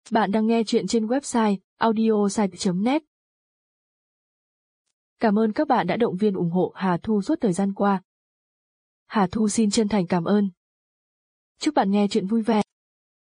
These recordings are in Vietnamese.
Bạn đang nghe chuyện trên website audiosite.net. Cảm ơn các bạn đã động viên ủng hộ Hà Thu suốt thời gian qua. Hà Thu xin chân thành cảm ơn. Chúc bạn nghe chuyện vui vẻ.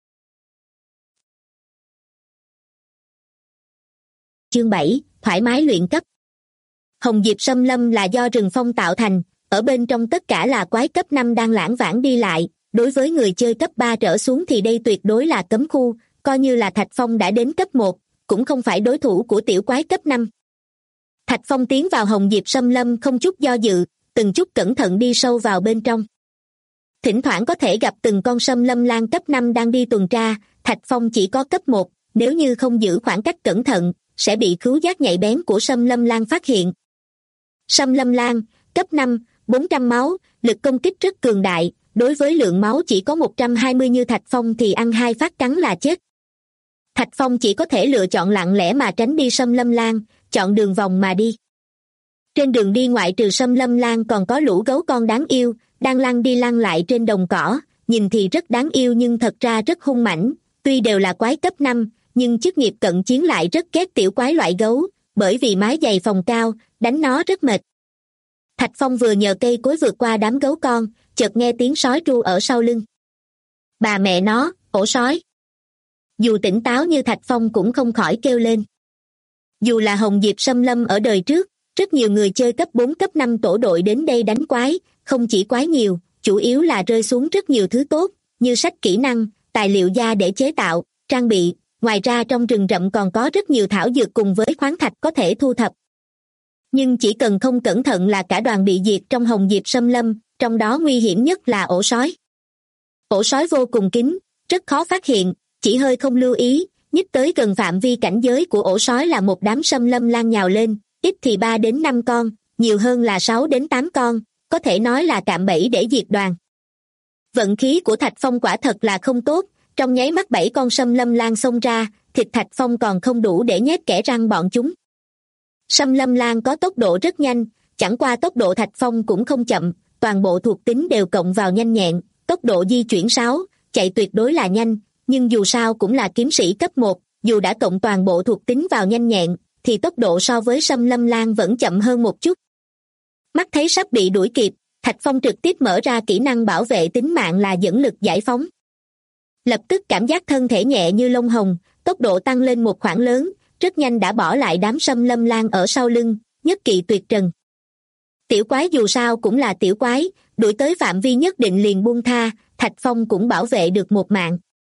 Chương 7, thoải mái luyện cấp. Hồng Diệp Xâm Lâm là do rừng phong tạo thành, ở bên trong tất cả là quái cấp 5 đang lảng vảng đi lại, đối với người chơi cấp 3 trở xuống thì đây tuyệt đối là cấm khu, coi như là Thạch Phong đã đến cấp 1, cũng không phải đối thủ của tiểu quái cấp 5. Thạch Phong tiến vào Hồng Diệp Xâm Lâm không chút do dự, từng chút cẩn thận đi sâu vào bên trong. Thỉnh thoảng có thể gặp từng con Xâm Lâm Lang cấp 5 đang đi tuần tra, Thạch Phong chỉ có cấp 1, nếu như không giữ khoảng cách cẩn thận, sẽ bị khứu giác nhạy bén của Xâm Lâm Lang phát hiện. Xâm Lâm Lang, cấp 5, 400 máu, lực công kích rất cường đại, đối với lượng máu chỉ có 120 như Thạch Phong thì ăn 2 phát cắn là chết. Thạch Phong chỉ có thể lựa chọn lặng lẽ mà tránh đi Xâm Lâm Lang, chọn đường vòng mà đi. Trên đường đi ngoại trừ Xâm Lâm Lang còn có lũ gấu con đáng yêu, đang lăn đi lăn lại trên đồng cỏ, nhìn thì rất đáng yêu nhưng thật ra rất hung mãnh, tuy đều là quái cấp 5, nhưng chức nghiệp cận chiến lại rất ghét tiểu quái loại gấu, bởi vì mái giày phòng cao, đánh nó rất mệt. Thạch Phong vừa nhờ cây cối vượt qua đám gấu con, chợt nghe tiếng sói tru ở sau lưng. Bà mẹ nó, ổ sói. Dù tỉnh táo như Thạch Phong cũng không khỏi kêu lên. Dù là Hồng Diệp Xâm Lâm ở đời trước, rất nhiều người chơi cấp 4 cấp 5 tổ đội đến đây đánh quái, không chỉ quái nhiều, chủ yếu là rơi xuống rất nhiều thứ tốt, như sách kỹ năng, tài liệu da để chế tạo, trang bị, ngoài ra trong rừng rậm còn có rất nhiều thảo dược cùng với khoáng thạch có thể thu thập. Nhưng chỉ cần không cẩn thận là cả đoàn bị diệt trong Hồng Diệp Xâm Lâm, trong đó nguy hiểm nhất là ổ sói. Ổ sói vô cùng kín, rất khó phát hiện, chỉ hơi không lưu ý, nhích tới gần phạm vi cảnh giới của ổ sói là một đám Xâm Lâm Lang nhào lên, ít thì 3 đến 5 con, nhiều hơn là 6 đến 8 con, có thể nói là cạm bẫy để diệt đoàn. Vận khí của Thạch Phong quả thật là không tốt, trong nháy mắt 7 con Xâm Lâm Lang xông ra, thịt Thạch Phong còn không đủ để nhét kẽ răng bọn chúng. Xâm Lâm Lang có tốc độ rất nhanh, chẳng qua tốc độ Thạch Phong cũng không chậm, toàn bộ thuộc tính đều cộng vào nhanh nhẹn, tốc độ di chuyển 6, chạy tuyệt đối là nhanh, nhưng dù sao cũng là kiếm sĩ cấp 1, dù đã cộng toàn bộ thuộc tính vào nhanh nhẹn, thì tốc độ so với Xâm Lâm Lang vẫn chậm hơn một chút. Mắt thấy sắp bị đuổi kịp, Thạch Phong trực tiếp mở ra kỹ năng bảo vệ tính mạng là dẫn lực giải phóng. Lập tức cảm giác thân thể nhẹ như lông hồng, tốc độ tăng lên một khoảng lớn, rất nhanh đã bỏ lại đám Xâm Lâm Lang ở sau lưng, nhất kỵ tuyệt trần. Tiểu quái dù sao cũng là tiểu quái, đuổi tới phạm vi nhất định liền buông tha, Thạch Phong cũng bảo vệ được một mạng.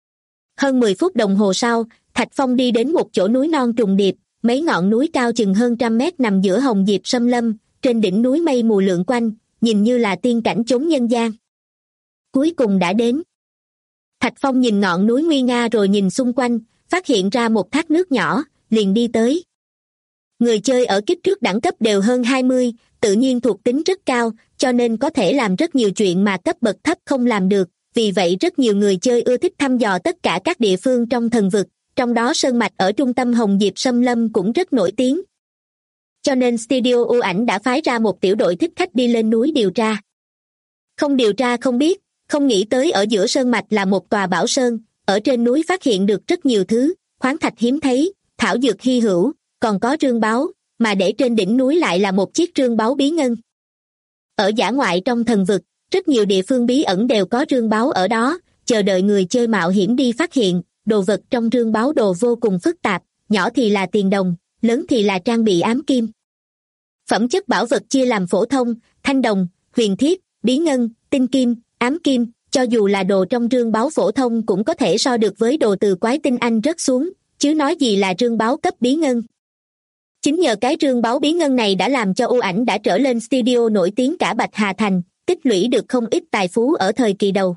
Hơn 10 phút đồng hồ sau, Thạch Phong đi đến một chỗ núi non trùng điệp, mấy ngọn núi cao chừng hơn 100 mét nằm giữa Hồng Diệp Xâm Lâm, trên đỉnh núi mây mù lượn quanh, nhìn như là tiên cảnh chốn nhân gian. Cuối cùng đã đến. Thạch Phong nhìn ngọn núi nguy nga rồi nhìn xung quanh, phát hiện ra một thác nước nhỏ, liền đi tới. Người chơi ở kích thước đẳng cấp đều hơn 20, tự nhiên thuộc tính rất cao, cho nên có thể làm rất nhiều chuyện mà cấp bậc thấp không làm được, vì vậy rất nhiều người chơi ưa thích thăm dò tất cả các địa phương trong thần vực, trong đó Sơn Mạch ở trung tâm Hồng Diệp Xâm Lâm cũng rất nổi tiếng. Cho nên Studio U Ảnh đã phái ra một tiểu đội thích khách đi lên núi điều tra. Không điều tra không biết, không nghĩ tới ở giữa Sơn Mạch là một tòa bảo sơn, ở trên núi phát hiện được rất nhiều thứ, khoáng thạch hiếm thấy, thảo dược hy hữu, còn có rương báu, mà để trên đỉnh núi lại là một chiếc rương báu bí ngân. Ở dã ngoại trong thần vực, rất nhiều địa phương bí ẩn đều có rương báu ở đó, chờ đợi người chơi mạo hiểm đi phát hiện, đồ vật trong rương báu đồ vô cùng phức tạp, nhỏ thì là tiền đồng, lớn thì là trang bị ám kim. Phẩm chất bảo vật chia làm phổ thông, thanh đồng, huyền thiết, bí ngân, tinh kim, ám kim, cho dù là đồ trong rương báu phổ thông cũng có thể so được với đồ từ quái tinh anh rớt xuống, chứ nói gì là rương báu cấp bí ngân. Chính nhờ cái rương báu bí ngân này đã làm cho U Ảnh đã trở lên studio nổi tiếng cả Bạch Hà Thành, tích lũy được không ít tài phú ở thời kỳ đầu.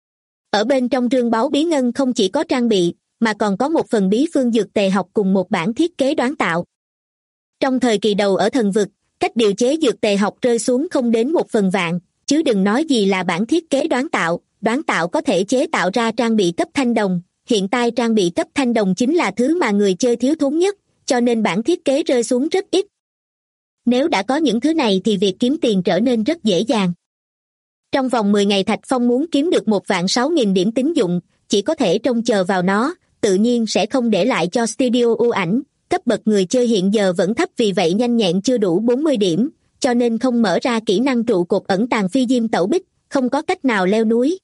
Ở bên trong rương báu bí ngân không chỉ có trang bị, mà còn có một phần bí phương dược tề học cùng một bản thiết kế đoán tạo. Trong thời kỳ đầu ở thần vực, cách điều chế dược tề học rơi xuống không đến 1/1000, chứ đừng nói gì là bản thiết kế đoán tạo có thể chế tạo ra trang bị cấp thanh đồng, hiện tại trang bị cấp thanh đồng chính là thứ mà người chơi thiếu thốn nhất, cho nên bản thiết kế rơi xuống rất ít. Nếu đã có những thứ này thì việc kiếm tiền trở nên rất dễ dàng. Trong vòng 10 ngày Thạch Phong muốn kiếm được 1.600.000 điểm tín dụng, chỉ có thể trông chờ vào nó, tự nhiên sẽ không để lại cho studio ưu ảnh. Cấp bậc người chơi hiện giờ vẫn thấp, vì vậy nhanh nhẹn chưa đủ 40 điểm, cho nên không mở ra kỹ năng trụ cột ẩn tàng phi diêm tẩu bích, không có cách nào leo núi.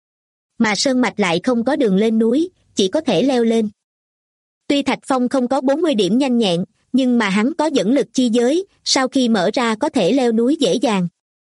Mà sơn mạch lại không có đường lên núi, chỉ có thể leo lên. Tuy Thạch Phong không có 40 điểm nhanh nhẹn, nhưng mà hắn có dẫn lực chi giới, sau khi mở ra có thể leo núi dễ dàng.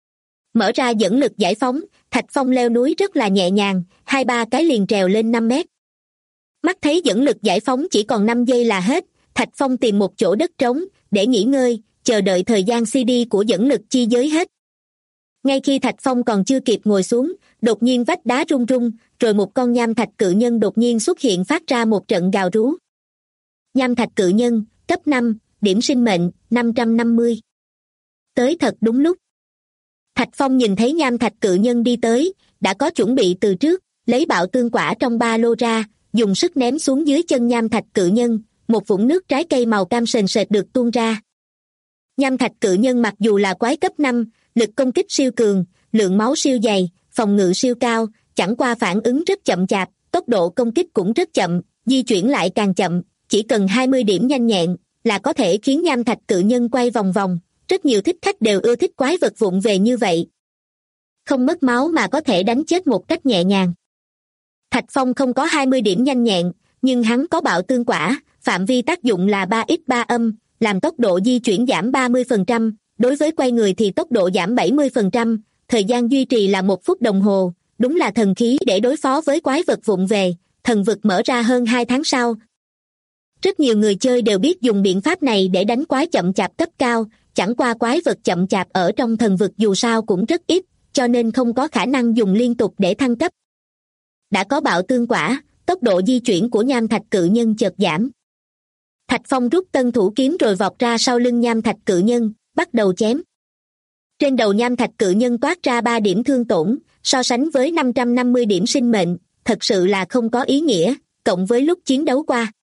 Mở ra dẫn lực giải phóng, Thạch Phong leo núi rất là nhẹ nhàng, 2-3 cái liền trèo lên 5 mét. Mắt thấy dẫn lực giải phóng chỉ còn 5 giây là hết, Thạch Phong tìm một chỗ đất trống để nghỉ ngơi, chờ đợi thời gian CD của dẫn lực chi giới hết. Ngay khi Thạch Phong còn chưa kịp ngồi xuống, đột nhiên vách đá rung rung, rồi một con nham thạch cự nhân đột nhiên xuất hiện, phát ra một trận gào rú. Nham thạch cự nhân, cấp 5, điểm sinh mệnh, 550. Tới thật đúng lúc. Thạch Phong nhìn thấy nham thạch cự nhân đi tới, đã có chuẩn bị từ trước, lấy bạo tương quả trong ba lô ra, dùng sức ném xuống dưới chân nham thạch cự nhân, một vũng nước trái cây màu cam sền sệt được tuôn ra. Nham thạch cự nhân mặc dù là quái cấp 5, lực công kích siêu cường, lượng máu siêu dày, phòng ngự siêu cao, chẳng qua phản ứng rất chậm chạp, tốc độ công kích cũng rất chậm, di chuyển lại càng chậm, chỉ cần 20 điểm nhanh nhẹn là có thể khiến nham thạch cự nhân quay vòng vòng. Rất nhiều thích khách đều ưa thích quái vật vụng về như vậy. Không mất máu mà có thể đánh chết một cách nhẹ nhàng. Thạch Phong không có 20 điểm nhanh nhẹn, nhưng hắn có bạo tương quả, phạm vi tác dụng là 3x3 âm, làm tốc độ di chuyển giảm 30%, đối với quay người thì tốc độ giảm 70%, thời gian duy trì là 1 phút đồng hồ, đúng là thần khí để đối phó với quái vật vụng về. Thần vực mở ra hơn 2 tháng sau. Rất nhiều người chơi đều biết dùng biện pháp này để đánh quái chậm chạp cấp cao, chẳng qua quái vật chậm chạp ở trong thần vực dù sao cũng rất ít, cho nên không có khả năng dùng liên tục để thăng cấp. Đã có bạo tương quả, tốc độ di chuyển của nham thạch cự nhân chợt giảm. Thạch Phong rút tân thủ kiếm rồi vọt ra sau lưng nham thạch cự nhân, bắt đầu chém. Trên đầu nham thạch cự nhân toát ra 3 điểm thương tổn, so sánh với 550 điểm sinh mệnh, thật sự là không có ý nghĩa, cộng với lúc chiến đấu qua.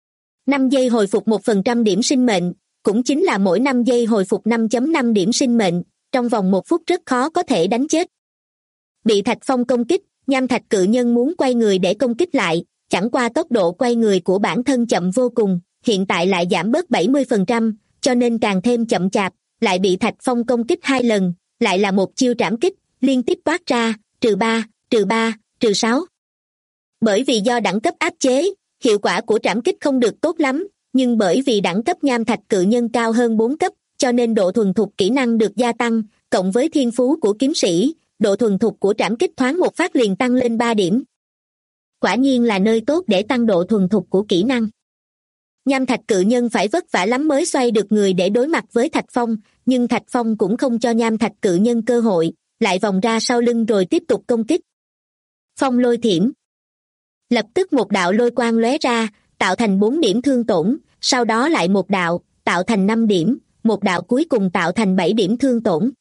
5 giây hồi phục 1% điểm sinh mệnh, cũng chính là mỗi 5 giây hồi phục 5.5 điểm sinh mệnh, trong vòng 1 phút rất khó có thể đánh chết. Bị Thạch Phong công kích, nham thạch cự nhân muốn quay người để công kích lại, chẳng qua tốc độ quay người của bản thân chậm vô cùng, hiện tại lại giảm bớt 70%, cho nên càng thêm chậm chạp, lại bị Thạch Phong công kích 2 lần, lại là một chiêu trảm kích, liên tiếp toát ra, -3, -3, -6. Bởi vì do đẳng cấp áp chế, hiệu quả của trảm kích không được tốt lắm, nhưng bởi vì đẳng cấp nham thạch cự nhân cao hơn 4 cấp, cho nên độ thuần thục kỹ năng được gia tăng, cộng với thiên phú của kiếm sĩ, độ thuần thục của trảm kích thoáng một phát liền tăng lên 3 điểm. Quả nhiên là nơi tốt để tăng độ thuần thục của kỹ năng. Nham thạch cự nhân phải vất vả lắm mới xoay được người để đối mặt với Thạch Phong, nhưng Thạch Phong cũng không cho nham thạch cự nhân cơ hội, lại vòng ra sau lưng rồi tiếp tục công kích. Phong lôi thiểm. Lập tức một đạo lôi quang lóe ra, tạo thành 4 điểm thương tổn, sau đó lại một đạo, tạo thành 5 điểm, một đạo cuối cùng tạo thành 7 điểm thương tổn.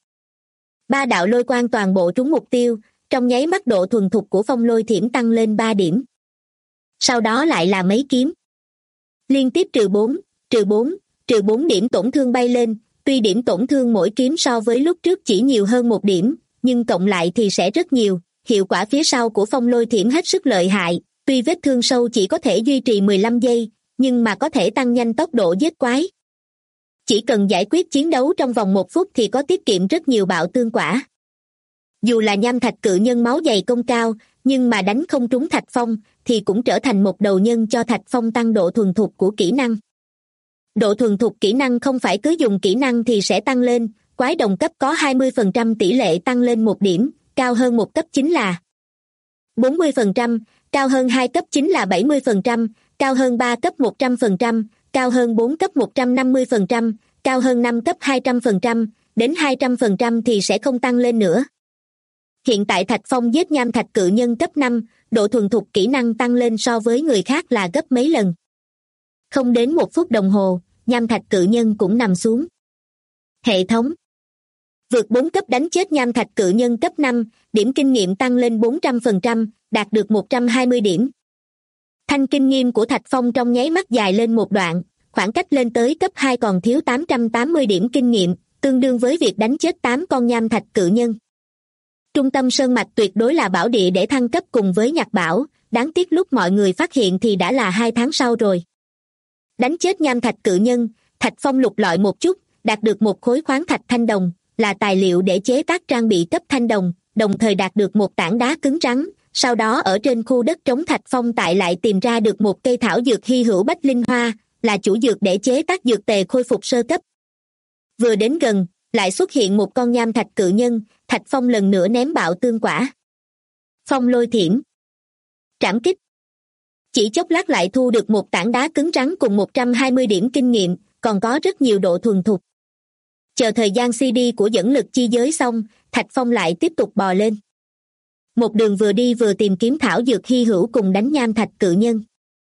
3 đạo lôi quang toàn bộ trúng mục tiêu, trong nháy mắt độ thuần thục của phong lôi thiểm tăng lên 3 điểm. Sau đó lại là mấy kiếm. Liên tiếp -4 điểm tổn thương bay lên, tuy điểm tổn thương mỗi kiếm so với lúc trước chỉ nhiều hơn 1 điểm, nhưng cộng lại thì sẽ rất nhiều, hiệu quả phía sau của phong lôi thiểm hết sức lợi hại, tuy vết thương sâu chỉ có thể duy trì 15 giây, nhưng mà có thể tăng nhanh tốc độ giết quái. Chỉ cần giải quyết chiến đấu trong vòng 1 phút thì có tiết kiệm rất nhiều bạo tương quả. Dù là nham thạch cự nhân máu dày công cao, nhưng mà đánh không trúng Thạch Phong thì cũng trở thành một đầu nhân cho Thạch Phong tăng độ thuần thục của kỹ năng. Độ thuần thục kỹ năng không phải cứ dùng kỹ năng thì sẽ tăng lên, quái đồng cấp có 20% tỷ lệ tăng lên 1 điểm, cao hơn 1 cấp chính là 40%, cao hơn 2 cấp chính là 70%, cao hơn 3 cấp 100%, cao hơn 4 cấp 150%, cao hơn 5 cấp 200%, đến 200% thì sẽ không tăng lên nữa. Hiện tại Thạch Phong giết nham thạch cự nhân cấp 5, độ thuần thục kỹ năng tăng lên so với người khác là gấp mấy lần. Không đến 1 phút đồng hồ, nham thạch cự nhân cũng nằm xuống. Hệ thống. Vượt 4 cấp đánh chết nham thạch cự nhân cấp 5, điểm kinh nghiệm tăng lên 400%, đạt được 120 điểm. Thanh kinh nghiêm của Thạch Phong trong nháy mắt dài lên một đoạn, khoảng cách lên tới cấp 2 còn thiếu 880 điểm kinh nghiệm, tương đương với việc đánh chết 8 con nham thạch cự nhân. Trung tâm sơn mạch tuyệt đối là bảo địa để thăng cấp cùng với nhạc bảo, đáng tiếc lúc mọi người phát hiện thì đã là 2 tháng sau rồi. Đánh chết nham thạch cự nhân, Thạch Phong lục lọi một chút, đạt được một khối khoáng thạch thanh đồng, là tài liệu để chế tác trang bị cấp thanh đồng, đồng thời đạt được một tảng đá cứng rắn. Sau đó ở trên khu đất trống Thạch Phong tại lại tìm ra được một cây thảo dược hy hữu bách linh hoa, là chủ dược để chế tác dược tề khôi phục sơ cấp. Vừa đến gần, lại xuất hiện một con nham thạch cự nhân, Thạch Phong lần nữa ném bạo tương quả. Phong lôi thiểm. Trảm kích. Chỉ chốc lát lại thu được một tảng đá cứng rắn cùng 120 điểm kinh nghiệm, còn có rất nhiều độ thuần thục. Chờ thời gian CD của dẫn lực chi giới xong, Thạch Phong lại tiếp tục bò lên. Một đường vừa đi vừa tìm kiếm thảo dược hy hữu cùng đánh nham thạch cự nhân.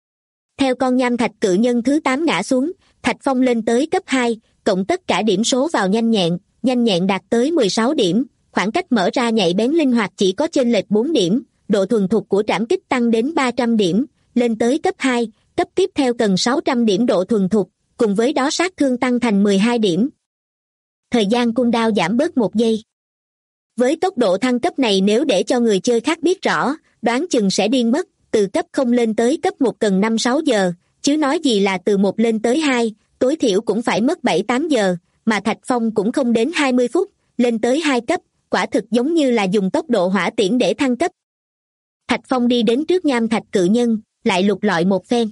Theo con nham thạch cự nhân thứ 8 ngã xuống, Thạch Phong lên tới cấp 2, cộng tất cả điểm số vào nhanh nhẹn đạt tới 16 điểm, khoảng cách mở ra nhạy bén linh hoạt chỉ có chênh lệch 4 điểm, độ thuần thục của trảm kích tăng đến 300 điểm, lên tới cấp 2, cấp tiếp theo cần 600 điểm độ thuần thục, cùng với đó sát thương tăng thành 12 điểm. Thời gian cooldown giảm bớt 1 giây. Với tốc độ thăng cấp này nếu để cho người chơi khác biết rõ, đoán chừng sẽ điên mất, từ cấp 0 lên tới cấp 1 cần 5-6 giờ, chứ nói gì là từ 1 lên tới 2, tối thiểu cũng phải mất 7-8 giờ, mà Thạch Phong cũng không đến 20 phút, lên tới 2 cấp, quả thực giống như là dùng tốc độ hỏa tiễn để thăng cấp. Thạch Phong đi đến trước nham thạch cự nhân, lại lục lọi một phen.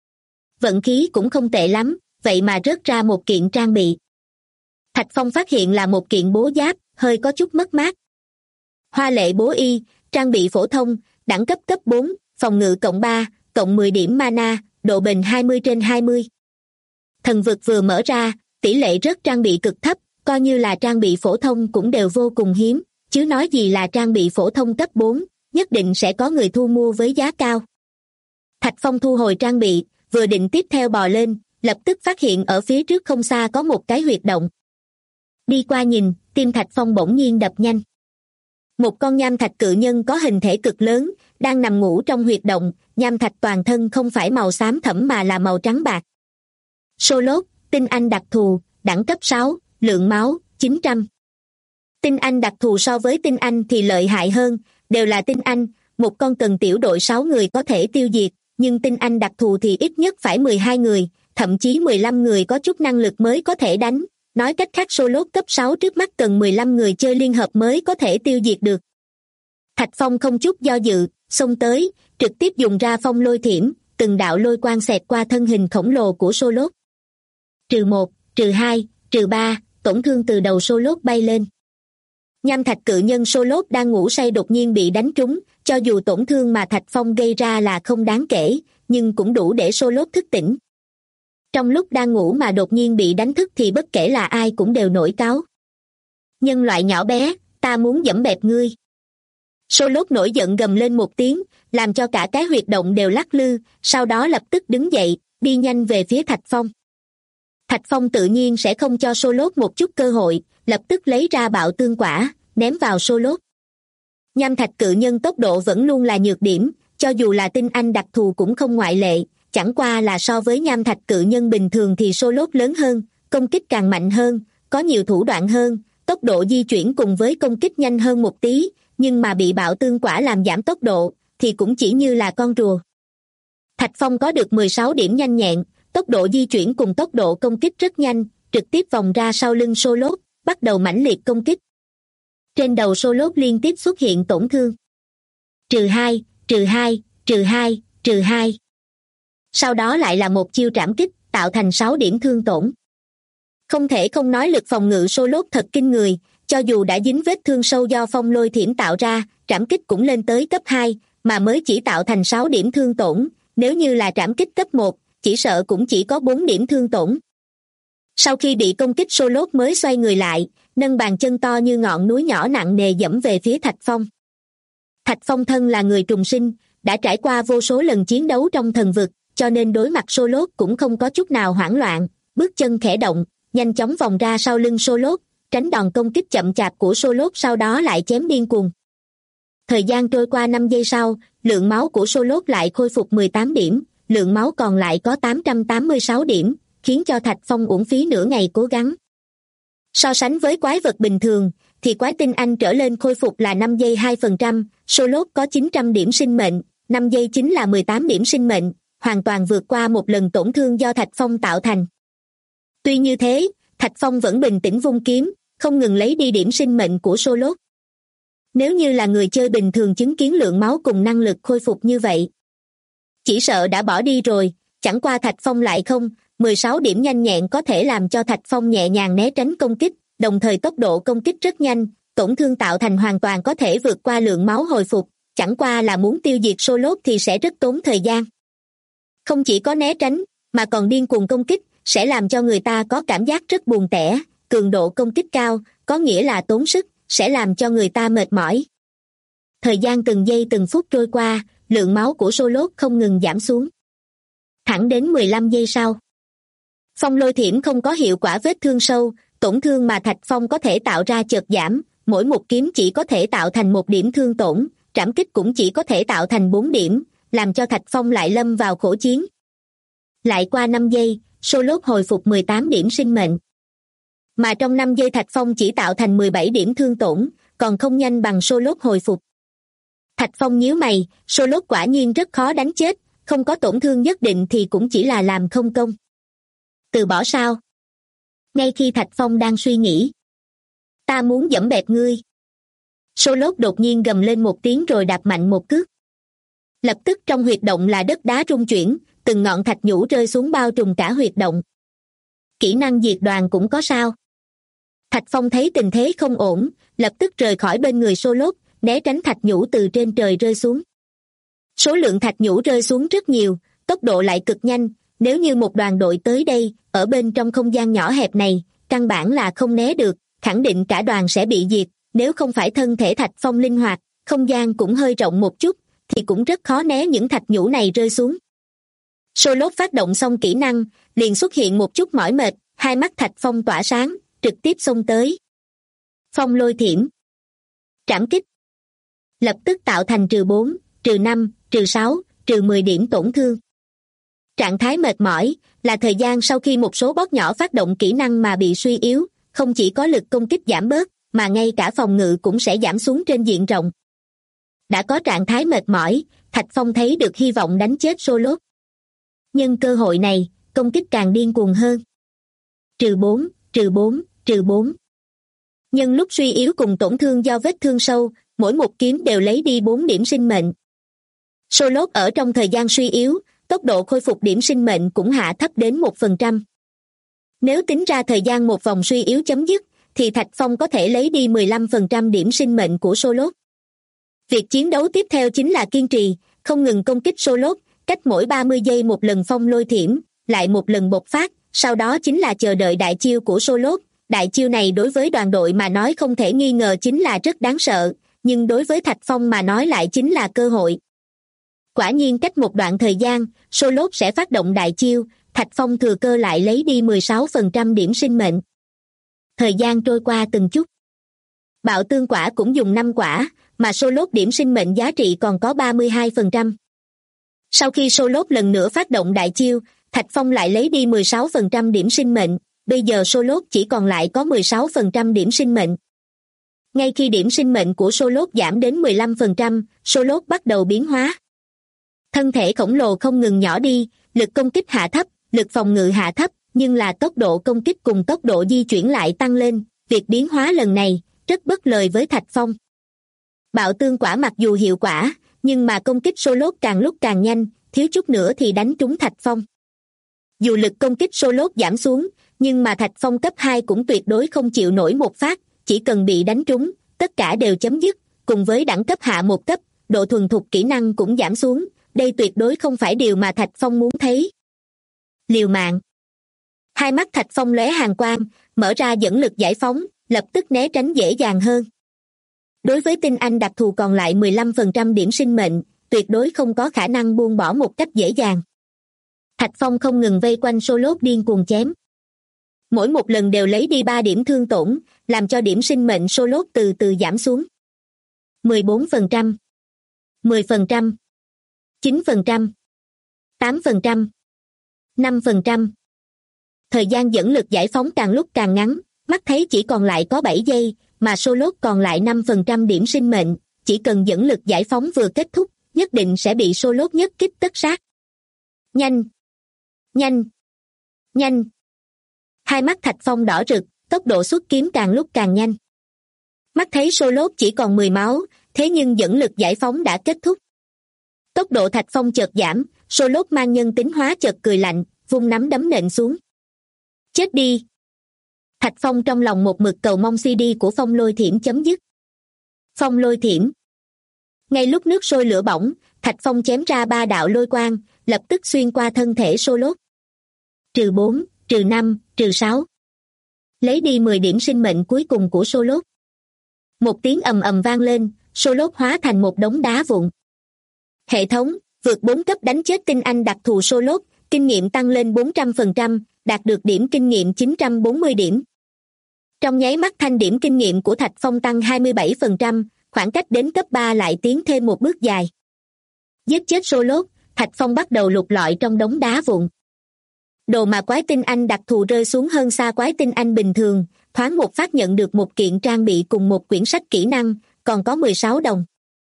Vận khí cũng không tệ lắm, vậy mà rớt ra một kiện trang bị. Thạch Phong phát hiện là một kiện bố giáp, hơi có chút mất mát. Hoa lệ bố y, trang bị phổ thông, đẳng cấp cấp 4, phòng ngự cộng 3, cộng 10 điểm mana, độ bền 20/20. Thần vực vừa mở ra, tỷ lệ rớt trang bị cực thấp, coi như là trang bị phổ thông cũng đều vô cùng hiếm, chứ nói gì là trang bị phổ thông cấp 4, nhất định sẽ có người thu mua với giá cao. Thạch Phong thu hồi trang bị, vừa định tiếp theo bò lên, lập tức phát hiện ở phía trước không xa có một cái huyệt động. Đi qua nhìn, tim Thạch Phong bỗng nhiên đập nhanh. Một con nham thạch cự nhân có hình thể cực lớn, đang nằm ngủ trong huyệt động, nham thạch toàn thân không phải màu xám thẫm mà là màu trắng bạc. Solốt, tinh anh đặc thù, đẳng cấp 6, lượng máu, 900. Tinh anh đặc thù so với tinh anh thì lợi hại hơn, đều là tinh anh, một con cần tiểu đội 6 người có thể tiêu diệt, nhưng tinh anh đặc thù thì ít nhất phải 12 người, thậm chí 15 người có chút năng lực mới có thể đánh. Nói cách khác Solốt cấp 6 trước mắt cần 15 người chơi liên hợp mới có thể tiêu diệt được. Thạch Phong không chút do dự, xông tới, trực tiếp dùng ra phong lôi thiểm, từng đạo lôi quang xẹt qua thân hình khổng lồ của Solốt. -1, -2, -3, tổn thương từ đầu Solốt bay lên. Nham thạch cự nhân Solốt đang ngủ say đột nhiên bị đánh trúng, cho dù tổn thương mà Thạch Phong gây ra là không đáng kể, nhưng cũng đủ để Solốt thức tỉnh. Trong lúc đang ngủ mà đột nhiên bị đánh thức thì bất kể là ai cũng đều nổi cáu. Nhân loại nhỏ bé, ta muốn giẫm bẹp ngươi. Solốt nổi giận gầm lên một tiếng, làm cho cả cái huyệt động đều lắc lư, sau đó lập tức đứng dậy, đi nhanh về phía Thạch Phong. Thạch Phong tự nhiên sẽ không cho Solốt một chút cơ hội, lập tức lấy ra bạo tương quả, ném vào Solốt. Nham thạch cự nhân tốc độ vẫn luôn là nhược điểm, cho dù là tinh anh đặc thù cũng không ngoại lệ, chẳng qua là so với nham thạch cự nhân bình thường thì Solốt lớn hơn, công kích càng mạnh hơn, có nhiều thủ đoạn hơn, tốc độ di chuyển cùng với công kích nhanh hơn một tí, nhưng mà bị bạo tương quả làm giảm tốc độ, thì cũng chỉ như là con rùa. Thạch Phong có được 16 điểm nhanh nhẹn, tốc độ di chuyển cùng tốc độ công kích rất nhanh, trực tiếp vòng ra sau lưng Solốt, bắt đầu mãnh liệt công kích. Trên đầu Solốt liên tiếp xuất hiện tổn thương. -2, -2, -2, -2. Sau đó lại là một chiêu trảm kích, tạo thành 6 điểm thương tổn. Không thể không nói lực phòng ngự Solốt thật kinh người, cho dù đã dính vết thương sâu do phong lôi thiểm tạo ra, trảm kích cũng lên tới cấp 2, mà mới chỉ tạo thành 6 điểm thương tổn, nếu như là trảm kích cấp 1, chỉ sợ cũng chỉ có 4 điểm thương tổn. Sau khi bị công kích Solốt mới xoay người lại, nâng bàn chân to như ngọn núi nhỏ nặng nề dẫm về phía Thạch Phong. Thạch Phong thân là người trùng sinh, đã trải qua vô số lần chiến đấu trong thần vực, cho nên đối mặt Solốt cũng không có chút nào hoảng loạn, bước chân khẽ động, nhanh chóng vòng ra sau lưng Solốt, tránh đòn công kích chậm chạp của Solốt sau đó lại chém điên cuồng. Thời gian trôi qua 5 giây sau, lượng máu của Solốt lại khôi phục 18 điểm, lượng máu còn lại có 886 điểm, khiến cho Thạch Phong uổng phí nửa ngày cố gắng. So sánh với quái vật bình thường, thì quái tinh anh trở lên khôi phục là 5 giây 2%, Solốt có 900 điểm sinh mệnh, 5 giây chính là 18 điểm sinh mệnh, hoàn toàn vượt qua một lần tổn thương do Thạch Phong tạo thành. Tuy như thế, Thạch Phong vẫn bình tĩnh vung kiếm, không ngừng lấy đi điểm sinh mệnh của Solot. Nếu như là người chơi bình thường chứng kiến lượng máu cùng năng lực khôi phục như vậy, chỉ sợ đã bỏ đi rồi, chẳng qua Thạch Phong lại không, 16 điểm nhanh nhẹn có thể làm cho Thạch Phong nhẹ nhàng né tránh công kích, đồng thời tốc độ công kích rất nhanh, tổn thương tạo thành hoàn toàn có thể vượt qua lượng máu hồi phục, chẳng qua là muốn tiêu diệt Solot thì sẽ rất tốn thời gian. Không chỉ có né tránh, mà còn điên cuồng công kích, sẽ làm cho người ta có cảm giác rất buồn tẻ, cường độ công kích cao, có nghĩa là tốn sức, sẽ làm cho người ta mệt mỏi. Thời gian từng giây từng phút trôi qua, lượng máu của Solot không ngừng giảm xuống. Thẳng đến 15 giây sau. Phong lôi thiểm không có hiệu quả vết thương sâu, tổn thương mà Thạch Phong có thể tạo ra chợt giảm, mỗi một kiếm chỉ có thể tạo thành 1 điểm thương tổn, trảm kích cũng chỉ có thể tạo thành 4 điểm, làm cho Thạch Phong lại lâm vào khổ chiến. Lại qua 5 giây, Solot hồi phục 18 điểm sinh mệnh. Mà trong 5 giây Thạch Phong chỉ tạo thành 17 điểm thương tổn, còn không nhanh bằng Solot hồi phục. Thạch Phong nhíu mày, Solot quả nhiên rất khó đánh chết, không có tổn thương nhất định thì cũng chỉ là làm không công. Từ bỏ sao? Ngay khi Thạch Phong đang suy nghĩ, ta muốn giẫm bẹp ngươi. Solot đột nhiên gầm lên một tiếng rồi đạp mạnh một cước. Lập tức trong huyệt động là đất đá rung chuyển, từng ngọn thạch nhũ rơi xuống bao trùm cả huyệt động. Kỹ năng diệt đoàn cũng có sao? Thạch Phong thấy tình thế không ổn, lập tức rời khỏi bên người Solot, né tránh thạch nhũ từ trên trời rơi xuống. Số lượng thạch nhũ rơi xuống rất nhiều, tốc độ lại cực nhanh, nếu như một đoàn đội tới đây, ở bên trong không gian nhỏ hẹp này, căn bản là không né được, khẳng định cả đoàn sẽ bị diệt, nếu không phải thân thể Thạch Phong linh hoạt, không gian cũng hơi rộng một chút, thì cũng rất khó né những thạch nhũ này rơi xuống. Solot phát động xong kỹ năng, liền xuất hiện một chút mỏi mệt, hai mắt Thạch Phong tỏa sáng, trực tiếp xông tới. Phong lôi thiểm. Trảm kích. Lập tức tạo thành -4, -5, -6, -10 điểm tổn thương. Trạng thái mệt mỏi là thời gian sau khi một số bot nhỏ phát động kỹ năng mà bị suy yếu, không chỉ có lực công kích giảm bớt, mà ngay cả phòng ngự cũng sẽ giảm xuống trên diện rộng. Đã có trạng thái mệt mỏi, Thạch Phong thấy được hy vọng đánh chết Solot. Nhân cơ hội này, công kích càng điên cuồng hơn. -4, -4, -4. Nhân lúc suy yếu cùng tổn thương do vết thương sâu, mỗi một kiếm đều lấy đi 4 điểm sinh mệnh. Solot ở trong thời gian suy yếu, tốc độ khôi phục điểm sinh mệnh cũng hạ thấp đến 1%. Nếu tính ra thời gian một vòng suy yếu chấm dứt, thì Thạch Phong có thể lấy đi 15% điểm sinh mệnh của Solot. Việc chiến đấu tiếp theo chính là kiên trì, không ngừng công kích Solot, cách mỗi 30 giây một lần phong lôi thiểm, lại một lần bộc phát, sau đó chính là chờ đợi đại chiêu của Solot. Đại chiêu này đối với đoàn đội mà nói không thể nghi ngờ chính là rất đáng sợ, nhưng đối với Thạch Phong mà nói lại chính là cơ hội. Quả nhiên cách một đoạn thời gian, Solot sẽ phát động đại chiêu, Thạch Phong thừa cơ lại lấy đi 16% điểm sinh mệnh. Thời gian trôi qua từng chút. Bạo tương quả cũng dùng 5 quả, mà Solot điểm sinh mệnh giá trị còn có 32%. Sau khi Solot lần nữa phát động đại chiêu, Thạch Phong lại lấy đi 16% điểm sinh mệnh, bây giờ Solot chỉ còn lại có 16% điểm sinh mệnh. Ngay khi điểm sinh mệnh của Solot giảm đến 15%, Solot bắt đầu biến hóa. Thân thể khổng lồ không ngừng nhỏ đi, lực công kích hạ thấp, lực phòng ngự hạ thấp, nhưng là tốc độ công kích cùng tốc độ di chuyển lại tăng lên, việc biến hóa lần này rất bất lợi với Thạch Phong. Bạo tương quả mặc dù hiệu quả, nhưng mà công kích Solot càng lúc càng nhanh, thiếu chút nữa thì đánh trúng Thạch Phong. Dù lực công kích Solot giảm xuống, nhưng mà Thạch Phong cấp 2 cũng tuyệt đối không chịu nổi một phát, chỉ cần bị đánh trúng, tất cả đều chấm dứt, cùng với đẳng cấp hạ một cấp, độ thuần thục kỹ năng cũng giảm xuống, đây tuyệt đối không phải điều mà Thạch Phong muốn thấy. Liều mạng. Hai mắt Thạch Phong lóe hàn quang, mở ra dẫn lực giải phóng, lập tức né tránh dễ dàng hơn. Đối với tinh anh đặc thù còn lại 15% điểm sinh mệnh, tuyệt đối không có khả năng buông bỏ một cách dễ dàng. Thạch Phong không ngừng vây quanh Solot điên cuồng chém. Mỗi một lần đều lấy đi 3 điểm thương tổn, làm cho điểm sinh mệnh Solot từ từ giảm xuống. 14%, 10%, 9%, 8%, 5%. Thời gian dẫn lực giải phóng càng lúc càng ngắn, mắt thấy chỉ còn lại có 7 giây, mà Solot còn lại 5% điểm sinh mệnh, chỉ cần dẫn lực giải phóng vừa kết thúc, nhất định sẽ bị Xô-lốt nhất kích tất sát. Nhanh! Nhanh! Nhanh! Hai mắt Thạch Phong đỏ rực, tốc độ xuất kiếm càng lúc càng nhanh. Mắt thấy Xô-lốt chỉ còn 10 máu, thế nhưng dẫn lực giải phóng đã kết thúc. Tốc độ Thạch Phong chợt giảm, Xô-lốt mang nhân tính hóa chợt cười lạnh, vung nắm đấm nện xuống. Chết đi! Thạch Phong trong lòng một mực cầu mong CD của Phong Lôi Thiểm chấm dứt. Phong Lôi Thiểm. Ngay lúc nước sôi lửa bỏng, Thạch Phong chém ra 3 đạo lôi quang, lập tức xuyên qua thân thể Xô-lốt. -4, -5, -6. Lấy đi 10 điểm sinh mệnh cuối cùng của Xô-lốt. Một tiếng ầm ầm vang lên, Xô-lốt hóa thành một đống đá vụn. Hệ thống, vượt 4 cấp đánh chết tinh anh đặc thù Xô-lốt, kinh nghiệm tăng lên 400%, đạt được điểm kinh nghiệm 940 điểm. Trong nháy mắt thanh điểm kinh nghiệm của Thạch Phong tăng 27%, khoảng cách đến cấp 3 lại tiến thêm một bước dài. Giết chết Xô-lốt, Thạch Phong bắt đầu lục lọi trong đống đá vụn. Đồ mà quái tinh anh đặc thù rơi xuống hơn xa quái tinh anh bình thường, thoáng một phát nhận được một kiện trang bị cùng một quyển sách kỹ năng, còn có 16 đồng.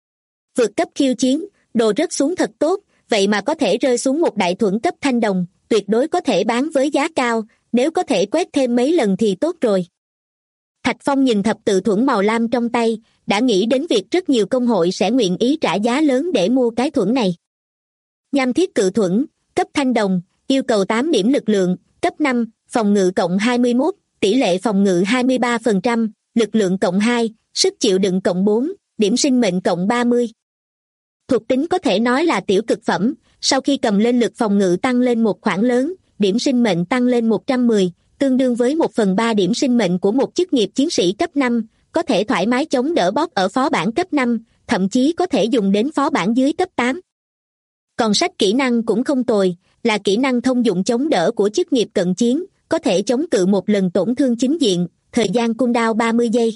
Vượt cấp khiêu chiến, đồ rớt xuống thật tốt, vậy mà có thể rơi xuống một đại thuẫn cấp thanh đồng, tuyệt đối có thể bán với giá cao, nếu có thể quét thêm mấy lần thì tốt rồi. Thạch Phong nhìn thập tự thuẫn màu lam trong tay, đã nghĩ đến việc rất nhiều công hội sẽ nguyện ý trả giá lớn để mua cái thuẫn này. Nham thiết cự thuẫn, cấp thanh đồng, yêu cầu 8 điểm lực lượng, cấp 5, phòng ngự cộng 21, tỷ lệ phòng ngự 23%, lực lượng cộng 2, sức chịu đựng cộng 4, điểm sinh mệnh cộng 30. Thuộc tính có thể nói là tiểu cực phẩm, sau khi cầm lên lực phòng ngự tăng lên một khoản lớn, điểm sinh mệnh tăng lên 110, tương đương với 1/3 điểm sinh mệnh của một chức nghiệp chiến sĩ cấp 5, có thể thoải mái chống đỡ boss ở phó bản cấp 5, thậm chí có thể dùng đến phó bản dưới cấp 8. Còn sách kỹ năng cũng không tồi, là kỹ năng thông dụng chống đỡ của chức nghiệp cận chiến, có thể chống cự một lần tổn thương chính diện, thời gian cooldown 30 giây.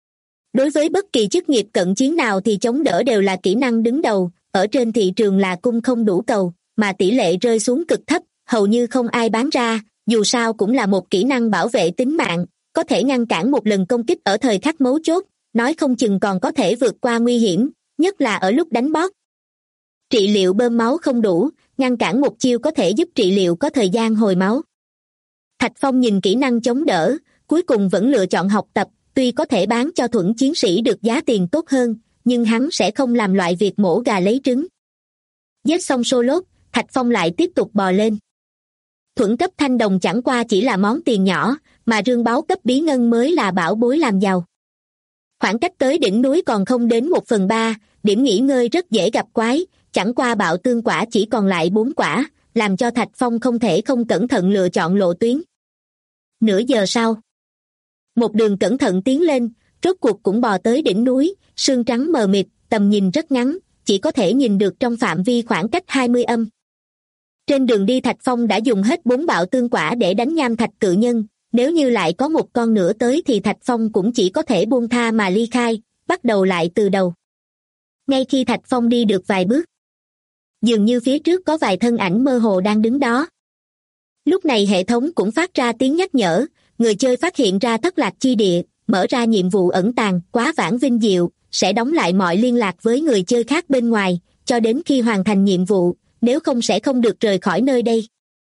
Đối với bất kỳ chức nghiệp cận chiến nào thì chống đỡ đều là kỹ năng đứng đầu, ở trên thị trường là cung không đủ cầu, mà tỷ lệ rơi xuống cực thấp, hầu như không ai bán ra, dù sao cũng là một kỹ năng bảo vệ tính mạng, có thể ngăn cản một lần công kích ở thời khắc mấu chốt, nói không chừng còn có thể vượt qua nguy hiểm, nhất là ở lúc đánh boss. Trị liệu bơm máu không đủ, ngăn cản một chiêu có thể giúp trị liệu có thời gian hồi máu. Thạch Phong nhìn kỹ năng chống đỡ, cuối cùng vẫn lựa chọn học tập, tuy có thể bán cho thuẫn chiến sĩ được giá tiền tốt hơn, nhưng hắn sẽ không làm loại việc mổ gà lấy trứng. Giết xong Xô-lốt, Thạch Phong lại tiếp tục bò lên. Thuẫn cấp thanh đồng chẳng qua chỉ là món tiền nhỏ, mà rương báu cấp bí ngân mới là bảo bối làm giàu. Khoảng cách tới đỉnh núi còn không đến 1/3, điểm nghỉ ngơi rất dễ gặp quái, chẳng qua bạo tương quả chỉ còn lại 4 quả, làm cho Thạch Phong không thể không cẩn thận lựa chọn lộ tuyến. Nửa giờ sau, một đường cẩn thận tiến lên, rốt cuộc cũng bò tới đỉnh núi, sương trắng mờ mịt, tầm nhìn rất ngắn, chỉ có thể nhìn được trong phạm vi khoảng cách 20 âm. Trên đường đi Thạch Phong đã dùng hết 4 bạo tương quả để đánh nham thạch cự nhân, nếu như lại có một con nữa tới thì Thạch Phong cũng chỉ có thể buông tha mà ly khai, bắt đầu lại từ đầu. Ngay khi Thạch Phong đi được vài bước, dường như phía trước có vài thân ảnh mơ hồ đang đứng đó. Lúc này hệ thống cũng phát ra tiếng nhắc nhở, người chơi phát hiện ra thất lạc chi địa, mở ra nhiệm vụ ẩn tàng, quá vãng vinh diệu, sẽ đóng lại mọi liên lạc với người chơi khác bên ngoài, cho đến khi hoàn thành nhiệm vụ, nếu không sẽ không được rời khỏi nơi đây.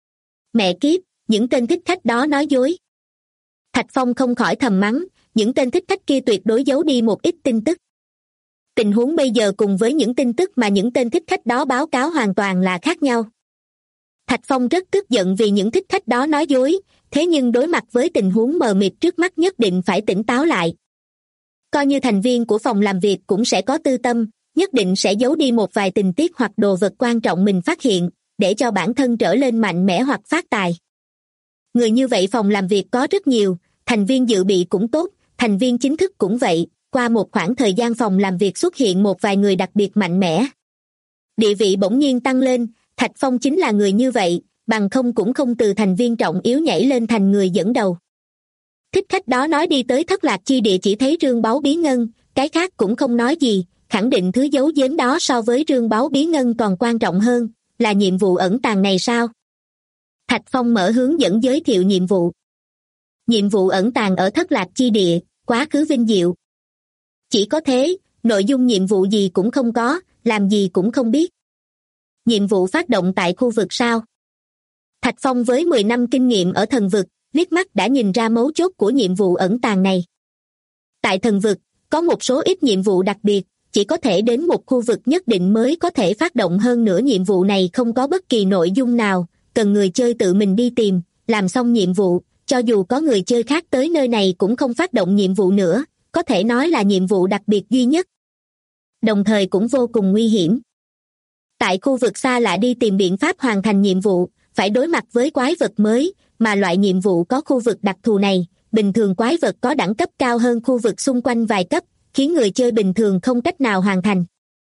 Mẹ kiếp, những tên thích khách đó nói dối. Thạch Phong không khỏi thầm mắng, những tên thích khách kia tuyệt đối giấu đi một ít tin tức. Tình huống bây giờ cùng với những tin tức mà những tên thích khách đó báo cáo hoàn toàn là khác nhau. Thạch Phong rất tức giận vì những thích khách đó nói dối, thế nhưng đối mặt với tình huống mờ mịt trước mắt nhất định phải tỉnh táo lại. Coi như thành viên của phòng làm việc cũng sẽ có tư tâm, nhất định sẽ giấu đi một vài tình tiết hoặc đồ vật quan trọng mình phát hiện, để cho bản thân trở lên mạnh mẽ hoặc phát tài. Người như vậy phòng làm việc có rất nhiều, thành viên dự bị cũng tốt, thành viên chính thức cũng vậy, qua một khoảng thời gian phòng làm việc xuất hiện một vài người đặc biệt mạnh mẽ. Địa vị bỗng nhiên tăng lên, Thạch Phong chính là người như vậy, bằng không cũng không từ thành viên trọng yếu nhảy lên thành người dẫn đầu. Thích khách đó nói đi tới thất lạc chi địa chỉ thấy rương báu bí ngân, cái khác cũng không nói gì, khẳng định thứ giấu giếm đó so với rương báu bí ngân còn quan trọng hơn, là nhiệm vụ ẩn tàng này sao? Thạch Phong mở hướng dẫn giới thiệu nhiệm vụ. Nhiệm vụ ẩn tàng ở thất lạc chi địa, quá khứ vinh diệu. Chỉ có thế, nội dung nhiệm vụ gì cũng không có, làm gì cũng không biết. Nhiệm vụ phát động tại khu vực sao? Thạch Phong với 10 năm kinh nghiệm ở thần vực, liếc mắt đã nhìn ra mấu chốt của nhiệm vụ ẩn tàng này. Tại thần vực, có một số ít nhiệm vụ đặc biệt, chỉ có thể đến một khu vực nhất định mới có thể phát động, hơn nữa nhiệm vụ này không có bất kỳ nội dung nào, cần người chơi tự mình đi tìm, làm xong nhiệm vụ, cho dù có người chơi khác tới nơi này cũng không phát động nhiệm vụ nữa, có thể nói là nhiệm vụ đặc biệt duy nhất. Đồng thời cũng vô cùng nguy hiểm. Tại khu vực xa lạ đi tìm biện pháp hoàn thành nhiệm vụ, phải đối mặt với quái vật mới, mà loại nhiệm vụ có khu vực đặc thù này, bình thường quái vật có đẳng cấp cao hơn khu vực xung quanh vài cấp, khiến người chơi bình thường không cách nào hoàn thành.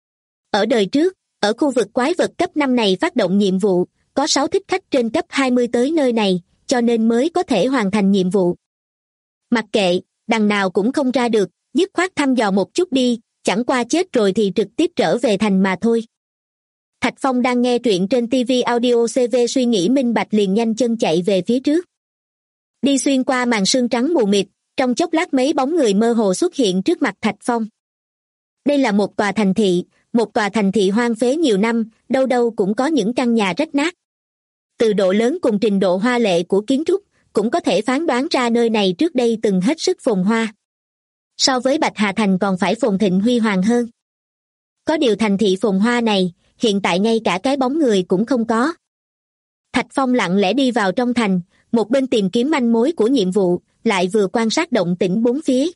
Ở đời trước, ở khu vực quái vật cấp 5 này phát động nhiệm vụ, có 6 thích khách trên cấp 20 tới nơi này, cho nên mới có thể hoàn thành nhiệm vụ. Mặc kệ, đằng nào cũng không ra được, dứt khoát thăm dò một chút đi, chẳng qua chết rồi thì trực tiếp trở về thành mà thôi. Thạch Phong đang nghe truyện trên TV Audio CV, suy nghĩ minh bạch liền nhanh chân chạy về phía trước. Đi xuyên qua màn sương trắng mù mịt, trong chốc lát mấy bóng người mơ hồ xuất hiện trước mặt Thạch Phong. Đây là một tòa thành thị hoang phế nhiều năm, đâu đâu cũng có những căn nhà rách nát. Từ độ lớn cùng trình độ hoa lệ của kiến trúc, cũng có thể phán đoán ra nơi này trước đây từng hết sức phồn hoa. So với Bạch Hà Thành còn phải phồn thịnh huy hoàng hơn. Có điều thành thị phồn hoa này, hiện tại ngay cả cái bóng người cũng không có. Thạch Phong lặng lẽ đi vào trong thành, một bên tìm kiếm manh mối của nhiệm vụ, lại vừa quan sát động tĩnh bốn phía.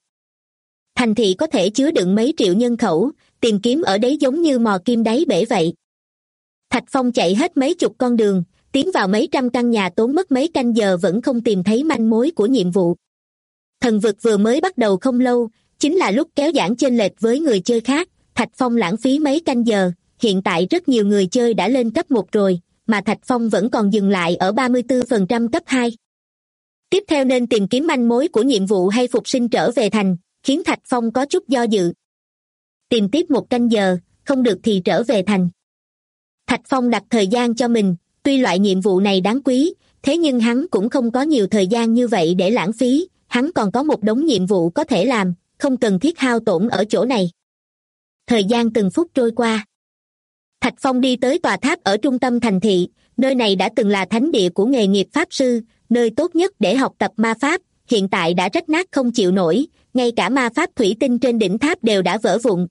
Thành thị có thể chứa đựng mấy triệu nhân khẩu, tìm kiếm ở đấy giống như mò kim đáy bể vậy. Thạch Phong chạy hết mấy chục con đường, tiến vào mấy trăm căn nhà, tốn mất mấy canh giờ vẫn không tìm thấy manh mối của nhiệm vụ. Thần vực vừa mới bắt đầu không lâu, chính là lúc kéo giãn chênh lệch với người chơi khác, Thạch Phong lãng phí mấy canh giờ, hiện tại rất nhiều người chơi đã lên cấp 1 rồi, mà Thạch Phong vẫn còn dừng lại ở 34% cấp 2. Tiếp theo nên tìm kiếm manh mối của nhiệm vụ hay phục sinh trở về thành, khiến Thạch Phong có chút do dự. Tìm tiếp 1 canh giờ, không được thì trở về thành. Thạch Phong đặt thời gian cho mình, tuy loại nhiệm vụ này đáng quý, thế nhưng hắn cũng không có nhiều thời gian như vậy để lãng phí, hắn còn có một đống nhiệm vụ có thể làm, không cần thiết hao tổn ở chỗ này. Thời gian từng phút trôi qua. Thạch Phong đi tới tòa tháp ở trung tâm thành thị, nơi này đã từng là thánh địa của nghề nghiệp pháp sư, nơi tốt nhất để học tập ma pháp, hiện tại đã rách nát không chịu nổi, ngay cả ma pháp thủy tinh trên đỉnh tháp đều đã vỡ vụn.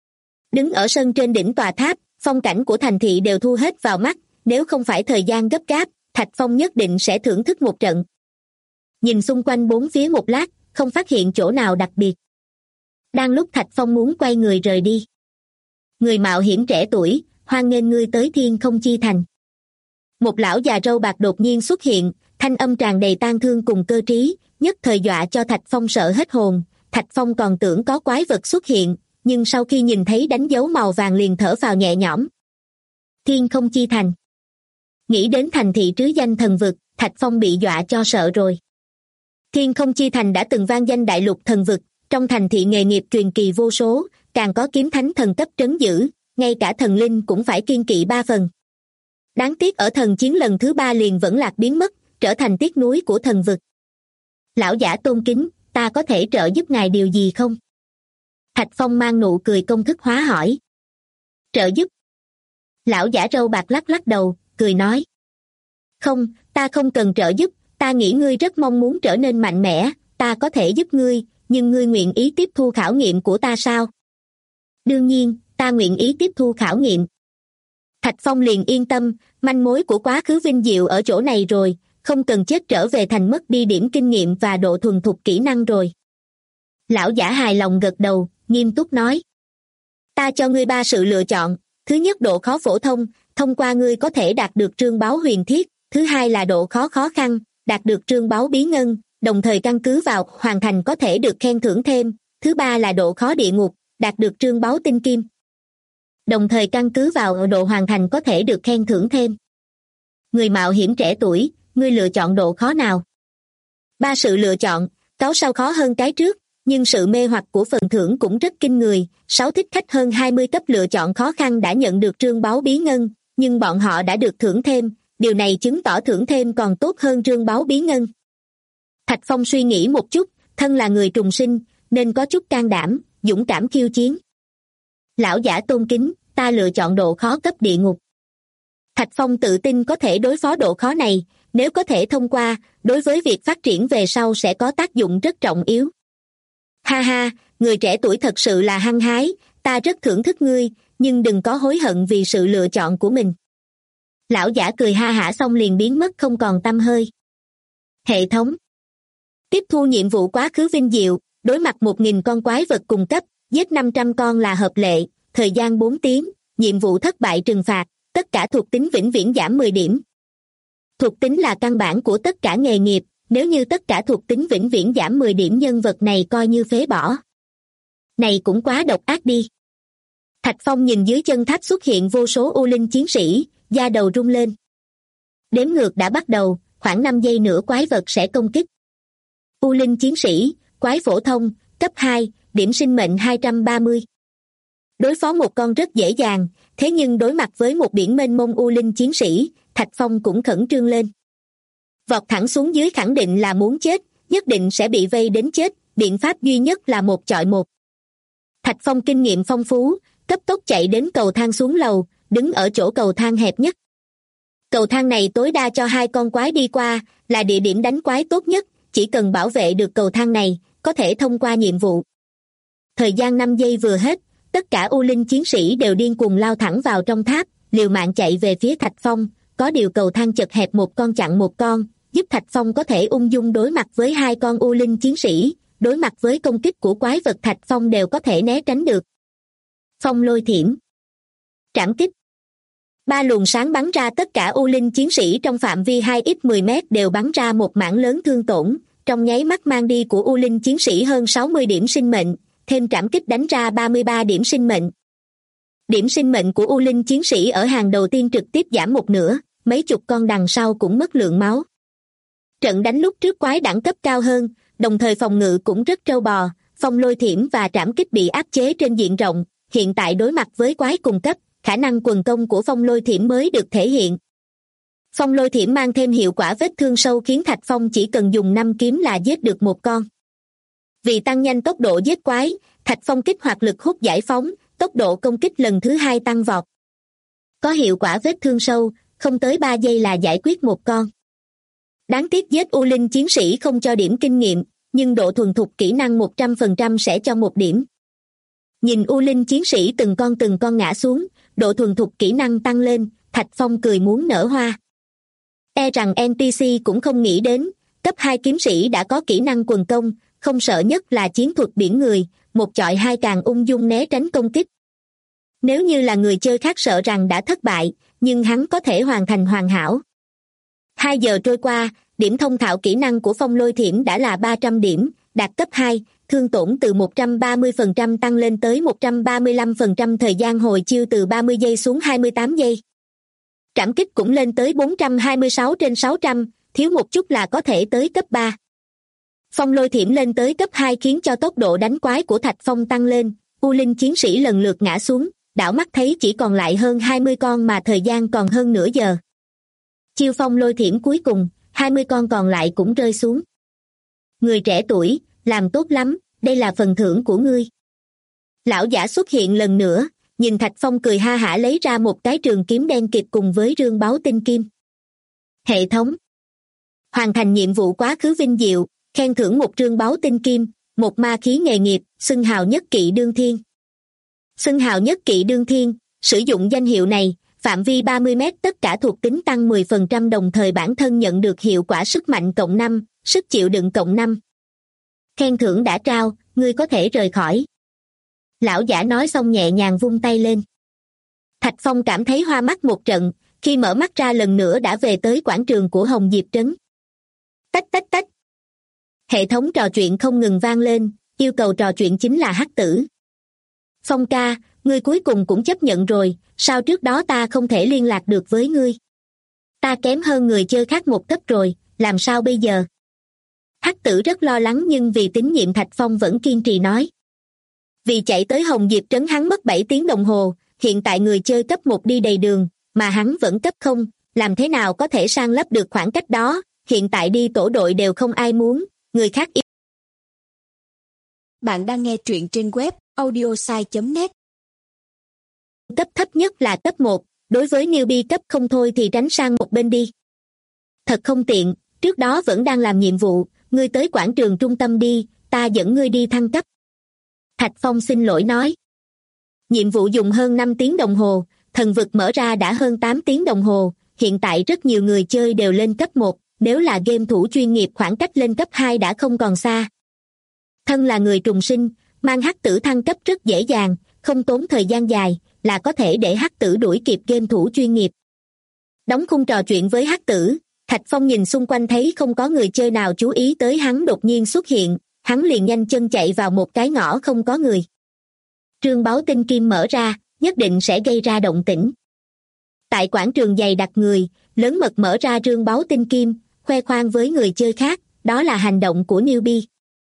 Đứng ở sân trên đỉnh tòa tháp, phong cảnh của thành thị đều thu hết vào mắt, nếu không phải thời gian gấp gáp, Thạch Phong nhất định sẽ thưởng thức một trận. Nhìn xung quanh bốn phía một lát, không phát hiện chỗ nào đặc biệt. Đang lúc Thạch Phong muốn quay người rời đi. Người mạo hiểm trẻ tuổi, hoan nghênh ngươi tới Thiên Không Chi Thành. Một lão già râu bạc đột nhiên xuất hiện, thanh âm tràn đầy tang thương cùng cơ trí, nhất thời dọa cho Thạch Phong sợ hết hồn. Thạch Phong còn tưởng có quái vật xuất hiện, nhưng sau khi nhìn thấy đánh dấu màu vàng liền thở phào nhẹ nhõm. Thiên Không Chi Thành. Nghĩ đến thành thị trứ danh thần vực, Thạch Phong bị dọa cho sợ rồi. Thiên Không Chi Thành đã từng vang danh đại lục thần vực, trong thành thị nghề nghiệp truyền kỳ vô số, càng có kiếm thánh thần cấp trấn giữ, ngay cả thần linh cũng phải kiêng kỵ 3 phần. Đáng tiếc ở thần chiến lần thứ 3 liền vẫn lạc biến mất, trở thành tiếc nuối của thần vực. Lão giả tôn kính, ta có thể trợ giúp ngài điều gì không? Thạch Phong mang nụ cười công thức hóa hỏi. Trợ giúp? Lão giả râu bạc lắc lắc đầu, cười nói. Không, ta không cần trợ giúp, ta nghĩ ngươi rất mong muốn trở nên mạnh mẽ, ta có thể giúp ngươi, nhưng ngươi nguyện ý tiếp thu khảo nghiệm của ta sao? Đương nhiên, ta nguyện ý tiếp thu khảo nghiệm. Thạch Phong liền yên tâm, manh mối của quá khứ vinh diệu ở chỗ này rồi, không cần chết trở về thành mất đi điểm kinh nghiệm và độ thuần thục kỹ năng rồi. Lão giả hài lòng gật đầu, nghiêm túc nói. Ta cho ngươi 3 sự lựa chọn, thứ nhất độ khó phổ thông, thông qua ngươi có thể đạt được trương báu huyền thiết, thứ hai là độ khó khó khăn, đạt được trương báu bí ngân, đồng thời căn cứ vào hoàn thành có thể được khen thưởng thêm, thứ ba là độ khó địa ngục, đạt được trương báu tinh kim. Đồng thời căn cứ vào độ hoàn thành có thể được khen thưởng thêm. Người mạo hiểm trẻ tuổi, ngươi lựa chọn độ khó nào? 3 sự lựa chọn, cáo sau khó hơn cái trước, nhưng sự mê hoặc của phần thưởng cũng rất kinh người. 6 thích khách hơn 20 cấp lựa chọn khó khăn đã nhận được trương báu bí ngân, nhưng bọn họ đã được thưởng thêm, điều này chứng tỏ thưởng thêm còn tốt hơn trương báu bí ngân. Thạch Phong suy nghĩ một chút, thân là người trùng sinh, nên có chút can đảm, dũng cảm khiêu chiến. Lão giả tôn kính, ta lựa chọn độ khó cấp địa ngục. Thạch Phong tự tin có thể đối phó độ khó này, nếu có thể thông qua, đối với việc phát triển về sau sẽ có tác dụng rất trọng yếu. Ha ha, người trẻ tuổi thật sự là hăng hái, ta rất thưởng thức ngươi, nhưng đừng có hối hận vì sự lựa chọn của mình. Lão giả cười ha hả xong liền biến mất không còn tăm hơi. Hệ thống. Tiếp thu nhiệm vụ quá khứ vinh diệu, đối mặt 1.000 con quái vật cùng cấp, giết 500 con là hợp lệ, thời gian 4 tiếng, nhiệm vụ thất bại trừng phạt, tất cả thuộc tính vĩnh viễn giảm 10 điểm. Thuộc tính là căn bản của tất cả nghề nghiệp, nếu như tất cả thuộc tính vĩnh viễn giảm 10 điểm nhân vật này coi như phế bỏ. Này cũng quá độc ác đi. Thạch Phong nhìn dưới chân tháp xuất hiện vô số U Linh chiến sĩ, da đầu rung lên. Đếm ngược đã bắt đầu, khoảng 5 giây nữa quái vật sẽ công kích. U Linh chiến sĩ, quái phổ thông, cấp 2, điểm sinh mệnh 230. Đối phó một con rất dễ dàng, thế nhưng đối mặt với một biển mênh mông U Linh chiến sĩ, Thạch Phong cũng khẩn trương lên. Vọt thẳng xuống dưới khẳng định là muốn chết, nhất định sẽ bị vây đến chết, biện pháp duy nhất là một chọi một. Thạch Phong kinh nghiệm phong phú, cấp tốc chạy đến cầu thang xuống lầu, đứng ở chỗ cầu thang hẹp nhất. Cầu thang này tối đa cho 2 con quái đi qua, là địa điểm đánh quái tốt nhất, chỉ cần bảo vệ được cầu thang này, có thể thông qua nhiệm vụ. Thời gian 5 giây vừa hết, tất cả U Linh chiến sĩ đều điên cuồng lao thẳng vào trong tháp, liều mạng chạy về phía Thạch Phong, có điều cầu thang chật hẹp một con chặn một con, giúp Thạch Phong có thể ung dung đối mặt với 2 con U Linh chiến sĩ, đối mặt với công kích của quái vật Thạch Phong đều có thể né tránh được. Phong lôi thiểm. Trảm kích. 3 luồng sáng bắn ra, tất cả U Linh chiến sĩ trong phạm vi 2x10 mét đều bắn ra một mảng lớn thương tổn, trong nháy mắt mang đi của U Linh chiến sĩ hơn 60 điểm sinh mệnh, thêm trảm kích đánh ra 33 điểm sinh mệnh. Điểm sinh mệnh của U Linh chiến sĩ ở hàng đầu tiên trực tiếp giảm một nửa, mấy chục con đằng sau cũng mất lượng máu. Trận đánh lúc trước quái đẳng cấp cao hơn, đồng thời phòng ngự cũng rất trâu bò, phong lôi thiểm và trảm kích bị áp chế trên diện rộng, hiện tại đối mặt với quái cùng cấp, khả năng quần công của phong lôi thiểm mới được thể hiện. Phong lôi thiểm mang thêm hiệu quả vết thương sâu khiến Thạch Phong chỉ cần dùng 5 kiếm là giết được một con. Vì tăng nhanh tốc độ giết quái, Thạch Phong kích hoạt lực hút giải phóng, tốc độ công kích lần thứ 2 tăng vọt. Có hiệu quả vết thương sâu, không tới 3 giây là giải quyết một con. Đáng tiếc giết U Linh chiến sĩ không cho điểm kinh nghiệm, nhưng độ thuần thục kỹ năng 100% sẽ cho 1 điểm. Nhìn U Linh chiến sĩ từng con ngã xuống, độ thuần thục kỹ năng tăng lên, Thạch Phong cười muốn nở hoa. E rằng NPC cũng không nghĩ đến, cấp 2 kiếm sĩ đã có kỹ năng quần công, không sợ nhất là chiến thuật biển người, một chọi 2 càng ung dung né tránh công kích. Nếu như là người chơi khác sợ rằng đã thất bại, nhưng hắn có thể hoàn thành hoàn hảo. 2 giờ trôi qua, điểm thông thạo kỹ năng của phong lôi thiểm đã là 300 điểm, đạt cấp 2, thương tổn từ 130% tăng lên tới 135%, thời gian hồi chiêu từ 30 giây xuống 28 giây. Trảm kích cũng lên tới 426/600, thiếu một chút là có thể tới cấp 3. Phong lôi thiểm lên tới cấp 2 khiến cho tốc độ đánh quái của Thạch Phong tăng lên, U Linh chiến sĩ lần lượt ngã xuống, đảo mắt thấy chỉ còn lại hơn 20 con mà thời gian còn hơn nửa giờ. Chiêu phong lôi thiểm cuối cùng, 20 con còn lại cũng rơi xuống. Người trẻ tuổi, làm tốt lắm, đây là phần thưởng của ngươi. Lão giả xuất hiện lần nữa, nhìn Thạch Phong cười ha hả lấy ra một cái trường kiếm đen kịt cùng với rương báu tinh kim. Hệ thống. Hoàn thành nhiệm vụ quá khứ vinh diệu, khen thưởng một rương báu tinh kim, một ma khí nghề nghiệp, xưng hào nhất kỵ đương thiên. Xưng hào nhất kỵ đương thiên, sử dụng danh hiệu này, phạm vi 30 mét tất cả thuộc tính tăng 10%, đồng thời bản thân nhận được hiệu quả sức mạnh cộng 5, sức chịu đựng cộng 5. Khen thưởng đã trao, ngươi có thể rời khỏi. Lão giả nói xong nhẹ nhàng vung tay lên. Thạch Phong cảm thấy hoa mắt một trận, khi mở mắt ra lần nữa đã về tới quảng trường của Hồng Diệp Trấn. Tách tách tách. Hệ thống trò chuyện không ngừng vang lên, yêu cầu trò chuyện chính là Hắc Tử. Phong ca, ngươi cuối cùng cũng chấp nhận rồi, sao trước đó ta không thể liên lạc được với ngươi? Ta kém hơn người chơi khác một cấp rồi, làm sao bây giờ? Hắc Tử rất lo lắng nhưng vì tín nhiệm Thạch Phong vẫn kiên trì nói. Vì chạy tới Hồng Diệp Trấn hắn mất 7 tiếng đồng hồ, hiện tại người chơi cấp 1 đi đầy đường, mà hắn vẫn cấp 0, làm thế nào có thể san lấp được khoảng cách đó, hiện tại đi tổ đội đều không ai muốn, người khác yêu. Bạn đang nghe truyện trên web audiosai.net. Cấp thấp nhất là cấp 1, đối với newbie cấp không thôi thì tránh sang một bên đi. Thật không tiện, trước đó vẫn đang làm nhiệm vụ, ngươi tới quảng trường trung tâm đi, ta dẫn ngươi đi thăng cấp. Thạch Phong xin lỗi nói. Nhiệm vụ dùng hơn 5 tiếng đồng hồ, thần vực mở ra đã hơn 8 tiếng đồng hồ, hiện tại rất nhiều người chơi đều lên cấp 1, nếu là game thủ chuyên nghiệp khoảng cách lên cấp 2 đã không còn xa. Thân là người trùng sinh, mang hắc tử thăng cấp rất dễ dàng, không tốn thời gian dài, là có thể để hắc tử đuổi kịp game thủ chuyên nghiệp. Đóng khung trò chuyện với hắc tử, Thạch Phong nhìn xung quanh thấy không có người chơi nào chú ý tới hắn đột nhiên xuất hiện, hắn liền nhanh chân chạy vào một cái ngõ không có người. Trương báo tinh kim mở ra, nhất định sẽ gây ra động tĩnh. Tại quảng trường dày đặc người, lớn mật mở ra trương báo tinh kim, khoe khoang với người chơi khác, đó là hành động của newbie.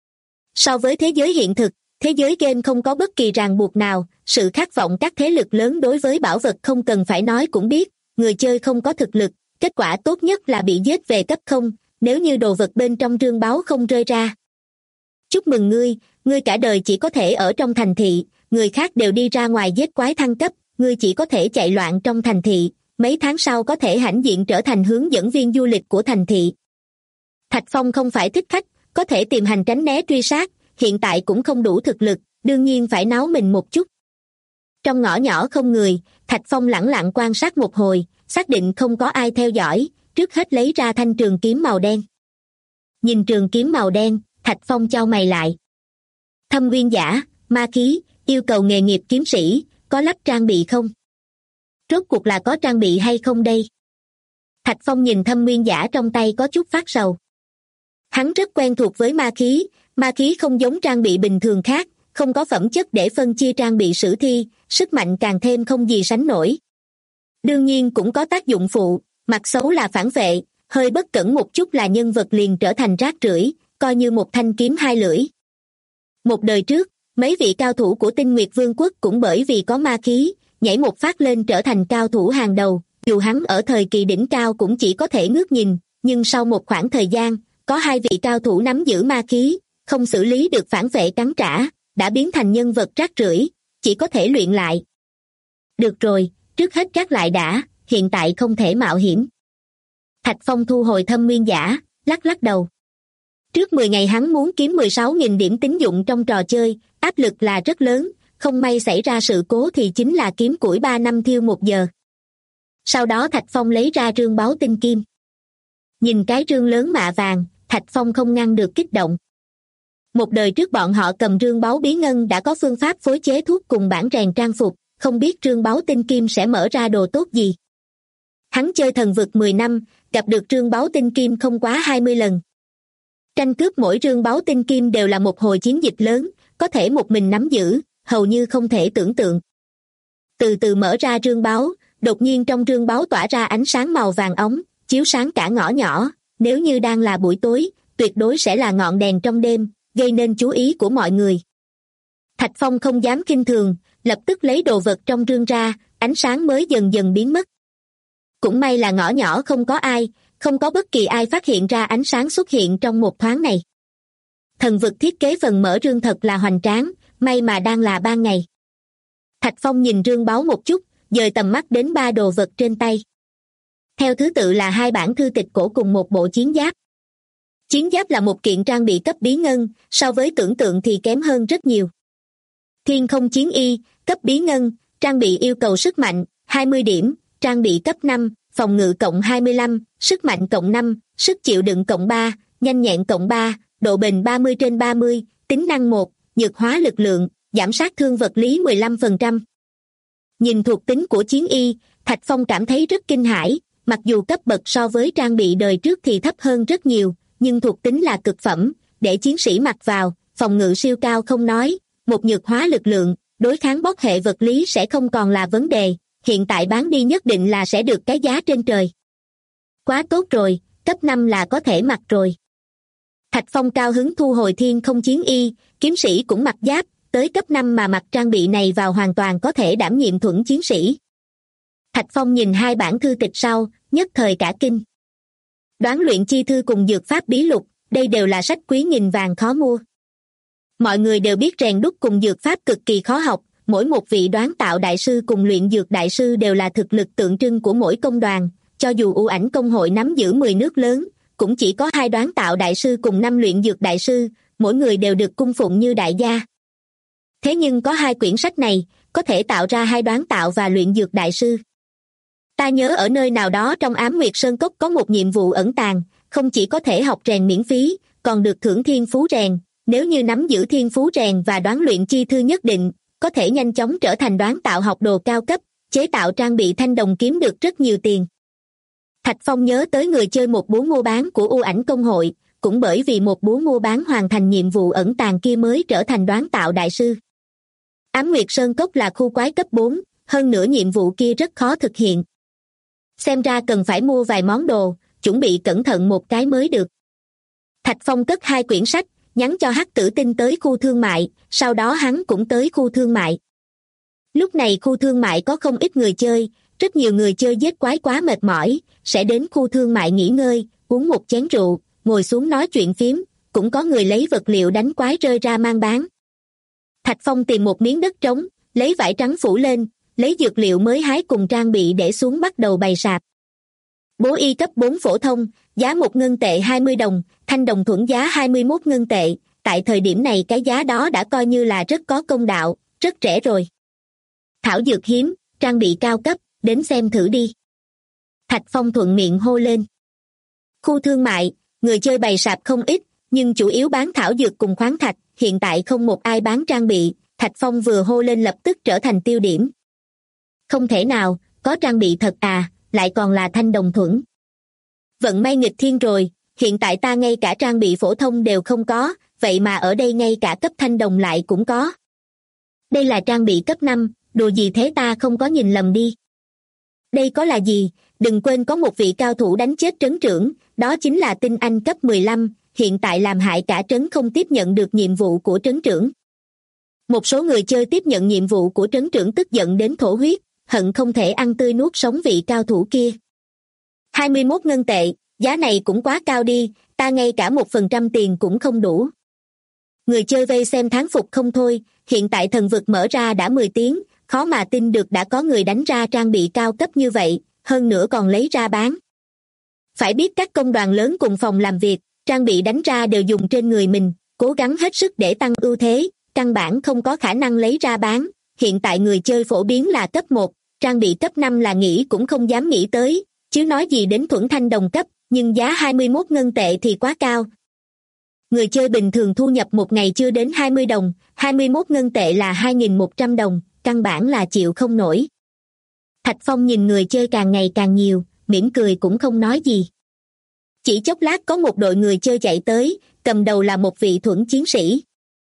So với thế giới hiện thực, thế giới game không có bất kỳ ràng buộc nào, sự khát vọng các thế lực lớn đối với bảo vật không cần phải nói cũng biết, người chơi không có thực lực, kết quả tốt nhất là bị giết về cấp 0, nếu như đồ vật bên trong trương báo không rơi ra. Chúc mừng ngươi cả đời chỉ có thể ở trong thành thị, người khác đều đi ra ngoài giết quái thăng cấp, ngươi chỉ có thể chạy loạn trong thành thị, mấy tháng sau có thể hãnh diện trở thành hướng dẫn viên du lịch của thành thị. Thạch Phong không phải thích khách, có thể tìm hành tránh né truy sát, hiện tại cũng không đủ thực lực, đương nhiên phải náo mình một chút. Trong ngõ nhỏ không người, Thạch Phong lẳng lặng quan sát một hồi, xác định không có ai theo dõi, trước hết lấy ra thanh trường kiếm màu đen. Nhìn trường kiếm màu đen, Thạch Phong chau mày lại. Thâm nguyên giả, ma khí, yêu cầu nghề nghiệp kiếm sĩ, có lắp trang bị không? Rốt cuộc là có trang bị hay không đây? Thạch Phong nhìn thâm nguyên giả trong tay có chút phát sầu. Hắn rất quen thuộc với ma khí không giống trang bị bình thường khác, không có phẩm chất để phân chia trang bị sử thi, sức mạnh càng thêm không gì sánh nổi. Đương nhiên cũng có tác dụng phụ, mặt xấu là phản vệ, hơi bất cẩn một chút là nhân vật liền trở thành rác rưởi, coi như một thanh kiếm hai lưỡi. Một đời trước, mấy vị cao thủ của Tinh Nguyệt Vương quốc cũng bởi vì có ma khí, nhảy một phát lên trở thành cao thủ hàng đầu, dù hắn ở thời kỳ đỉnh cao cũng chỉ có thể ngước nhìn, nhưng sau một khoảng thời gian, có hai vị cao thủ nắm giữ ma khí, không xử lý được phản vệ cắn trả, đã biến thành nhân vật rác rưởi, chỉ có thể luyện lại. Được rồi, trước hết gác lại đã, hiện tại không thể mạo hiểm. Thạch Phong thu hồi thâm nguyên giả, lắc đầu. Trước 10 ngày hắn muốn kiếm 16.000 điểm tín dụng trong trò chơi, áp lực là rất lớn, không may xảy ra sự cố thì chính là kiếm củi 3 năm thiêu 1 giờ. Sau đó Thạch Phong lấy ra rương báo tinh kim. Nhìn cái rương lớn mạ vàng, Thạch Phong không ngăn được kích động. Một đời trước bọn họ cầm rương báu bí ngân đã có phương pháp phối chế thuốc cùng bản rèn trang phục, không biết rương báu tinh kim sẽ mở ra đồ tốt gì. Hắn chơi thần vực 10 năm, gặp được rương báu tinh kim không quá 20 lần. Tranh cướp mỗi rương báu tinh kim đều là một hồi chiến dịch lớn, có thể một mình nắm giữ, hầu như không thể tưởng tượng. Từ từ mở ra rương báu, đột nhiên trong rương báu tỏa ra ánh sáng màu vàng óng, chiếu sáng cả ngõ nhỏ, nếu như đang là buổi tối, tuyệt đối sẽ là ngọn đèn trong đêm, gây nên chú ý của mọi người. Thạch Phong không dám khinh thường, lập tức lấy đồ vật trong rương ra, ánh sáng mới dần dần biến mất. Cũng may là ngõ nhỏ không có ai, không có bất kỳ ai phát hiện ra ánh sáng xuất hiện trong một thoáng này. Thần vực thiết kế phần mở rương thật là hoành tráng, may mà đang là ban ngày. Thạch Phong nhìn rương báu một chút, dời tầm mắt đến 3 đồ vật trên tay. Theo thứ tự là 2 bản thư tịch cổ cùng một bộ chiến giáp. Chiến giáp là một kiện trang bị cấp bí ngân, so với tưởng tượng thì kém hơn rất nhiều. Thiên không chiến y, cấp bí ngân, trang bị yêu cầu sức mạnh, 20 điểm, trang bị cấp 5, phòng ngự cộng 25, sức mạnh cộng 5, sức chịu đựng cộng 3, nhanh nhẹn cộng 3, độ bền 30/30, tính năng 1, nhược hóa lực lượng, giảm sát thương vật lý 15%. Nhìn thuộc tính của chiến y, Thạch Phong cảm thấy rất kinh hãi, mặc dù cấp bậc so với trang bị đời trước thì thấp hơn rất nhiều, nhưng thuộc tính là cực phẩm, để chiến sĩ mặc vào, phòng ngự siêu cao không nói, một nhược hóa lực lượng, đối kháng bốc hệ vật lý sẽ không còn là vấn đề, hiện tại bán đi nhất định là sẽ được cái giá trên trời. Quá tốt rồi, cấp 5 là có thể mặc rồi. Thạch Phong cao hứng thu hồi thiên không chiến y, kiếm sĩ cũng mặc giáp, tới cấp 5 mà mặc trang bị này vào hoàn toàn có thể đảm nhiệm thuẫn chiến sĩ. Thạch Phong nhìn 2 bản thư tịch sau, nhất thời cả kinh. Đoán luyện chi thư cùng dược pháp bí lục, đây đều là sách quý nghìn vàng khó mua. Mọi người đều biết rèn đúc cùng dược pháp cực kỳ khó học, mỗi một vị đoán tạo đại sư cùng luyện dược đại sư đều là thực lực tượng trưng của mỗi công đoàn, cho dù U Ảnh công hội nắm giữ 10 nước lớn, cũng chỉ có 2 đoán tạo đại sư cùng 5 luyện dược đại sư, mỗi người đều được cung phụng như đại gia. Thế nhưng có 2 quyển sách này, có thể tạo ra 2 đoán tạo và luyện dược đại sư. Ta nhớ ở nơi nào đó trong Ám Nguyệt Sơn Cốc có một nhiệm vụ ẩn tàng, không chỉ có thể học rèn miễn phí, còn được thưởng thiên phú rèn, nếu như nắm giữ thiên phú rèn và đoán luyện chi thư nhất định, có thể nhanh chóng trở thành đoán tạo học đồ cao cấp, chế tạo trang bị thanh đồng kiếm được rất nhiều tiền. Thạch Phong nhớ tới người chơi một búa mua bán của U Ảnh công hội, cũng bởi vì một búa mua bán hoàn thành nhiệm vụ ẩn tàng kia mới trở thành đoán tạo đại sư. Ám Nguyệt Sơn Cốc là khu quái cấp 4, hơn nữa nhiệm vụ kia rất khó thực hiện. Xem ra cần phải mua vài món đồ, chuẩn bị cẩn thận một cái mới được. Thạch Phong cất 2 quyển sách, nhắn cho Hắc Tử Tinh tới khu thương mại, sau đó hắn cũng tới khu thương mại. Lúc này khu thương mại có không ít người chơi, rất nhiều người chơi giết quái quá mệt mỏi, sẽ đến khu thương mại nghỉ ngơi, uống một chén rượu, ngồi xuống nói chuyện phím, cũng có người lấy vật liệu đánh quái rơi ra mang bán. Thạch Phong tìm một miếng đất trống, lấy vải trắng phủ lên, lấy dược liệu mới hái cùng trang bị để xuống bắt đầu bày sạp. Bố y cấp 4 phổ thông, giá 1 ngân tệ 20 đồng, thanh đồng thuẫn giá 21 ngân tệ, tại thời điểm này cái giá đó đã coi như là rất có công đạo, rất rẻ rồi. Thảo dược hiếm, trang bị cao cấp, đến xem thử đi. Thạch Phong thuận miệng hô lên. Khu thương mại, người chơi bày sạp không ít, nhưng chủ yếu bán thảo dược cùng khoáng thạch, hiện tại không một ai bán trang bị, Thạch Phong vừa hô lên lập tức trở thành tiêu điểm. Không thể nào, có trang bị thật à, lại còn là thanh đồng thuẫn. Vận may nghịch thiên rồi, hiện tại ta ngay cả trang bị phổ thông đều không có, vậy mà ở đây ngay cả cấp thanh đồng lại cũng có. Đây là trang bị cấp 5, đồ gì thế ta không có nhìn lầm đi. Đây có là gì, đừng quên có một vị cao thủ đánh chết trấn trưởng, đó chính là tinh anh cấp 15, hiện tại làm hại cả trấn không tiếp nhận được nhiệm vụ của trấn trưởng. Một số người chơi tiếp nhận nhiệm vụ của trấn trưởng tức giận đến thổ huyết, hận không thể ăn tươi nuốt sống vị cao thủ kia. 21 ngân tệ, giá này cũng quá cao đi, ta ngay cả 1% tiền cũng không đủ. Người chơi vây xem thán phục không thôi, hiện tại thần vực mở ra đã 10 tiếng, khó mà tin được đã có người đánh ra trang bị cao cấp như vậy, hơn nữa còn lấy ra bán. Phải biết các công đoàn lớn cùng phòng làm việc, trang bị đánh ra đều dùng trên người mình, cố gắng hết sức để tăng ưu thế, căn bản không có khả năng lấy ra bán. Hiện tại người chơi phổ biến là cấp 1, trang bị cấp 5 là nghĩ cũng không dám nghĩ tới, chứ nói gì đến thuẫn thanh đồng cấp, nhưng giá 21 ngân tệ thì quá cao. Người chơi bình thường thu nhập một ngày chưa đến 20 đồng, 21 ngân tệ là 2.100 đồng, căn bản là chịu không nổi. Thạch Phong nhìn người chơi càng ngày càng nhiều, mỉm cười cũng không nói gì. Chỉ chốc lát có một đội người chơi chạy tới, cầm đầu là một vị thuẫn chiến sĩ.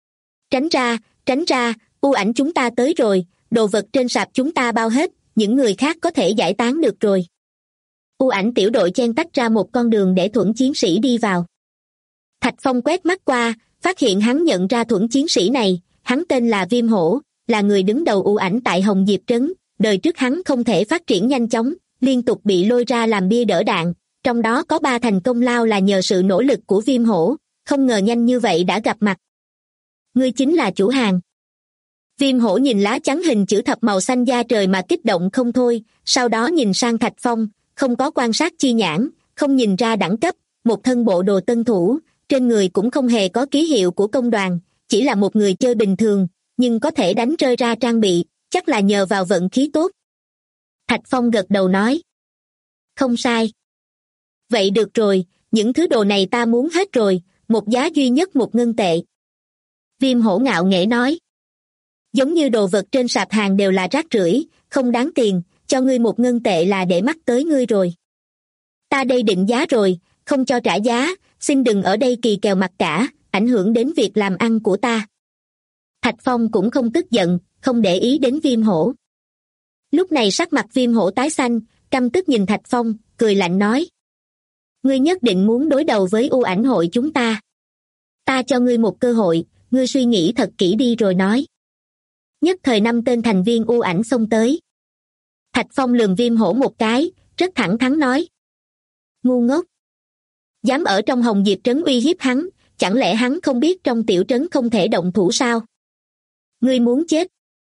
Tránh ra, U Ảnh chúng ta tới rồi, đồ vật trên sạp chúng ta bao hết, những người khác có thể giải tán được rồi. U Ảnh tiểu đội chen tách ra một con đường để thuẫn chiến sĩ đi vào. Thạch Phong quét mắt qua, phát hiện hắn nhận ra thuẫn chiến sĩ này, hắn tên là Viêm Hổ, là người đứng đầu U Ảnh tại Hồng Diệp Trấn, đời trước hắn không thể phát triển nhanh chóng, liên tục bị lôi ra làm bia đỡ đạn, trong đó có 3 thành công lao là nhờ sự nỗ lực của Viêm Hổ, không ngờ nhanh như vậy đã gặp mặt. Ngươi chính là chủ hàng. Viêm Hổ nhìn lá chắn hình chữ thập màu xanh da trời mà kích động không thôi, sau đó nhìn sang Thạch Phong, không có quan sát chi nhãn, không nhìn ra đẳng cấp, một thân bộ đồ tân thủ, trên người cũng không hề có ký hiệu của công đoàn, chỉ là một người chơi bình thường, nhưng có thể đánh rơi ra trang bị, chắc là nhờ vào vận khí tốt. Thạch Phong gật đầu nói. Không sai. Vậy được rồi, những thứ đồ này ta muốn hết rồi, một giá duy nhất 1 ngân tệ. Viêm Hổ ngạo nghễ nói. Giống như đồ vật trên sạp hàng đều là rác rưởi, không đáng tiền, cho ngươi 1 ngân tệ là để mắt tới ngươi rồi. Ta đây định giá rồi, không cho trả giá, xin đừng ở đây kỳ kèo mặt cả, ảnh hưởng đến việc làm ăn của ta. Thạch Phong cũng không tức giận, không để ý đến Viêm Hổ. Lúc này sắc mặt Viêm Hổ tái xanh, căm tức nhìn Thạch Phong, cười lạnh nói. Ngươi nhất định muốn đối đầu với U Ảnh hội chúng ta. Ta cho ngươi một cơ hội, ngươi suy nghĩ thật kỹ đi rồi nói. Nhất thời 5 tên thành viên U Ảnh xông tới. Thạch Phong lườm Viêm Hổ một cái, rất thẳng thắn nói. Ngu ngốc. Dám ở trong Hồng Diệp Trấn uy hiếp hắn, chẳng lẽ hắn không biết trong tiểu trấn không thể động thủ sao? Ngươi muốn chết.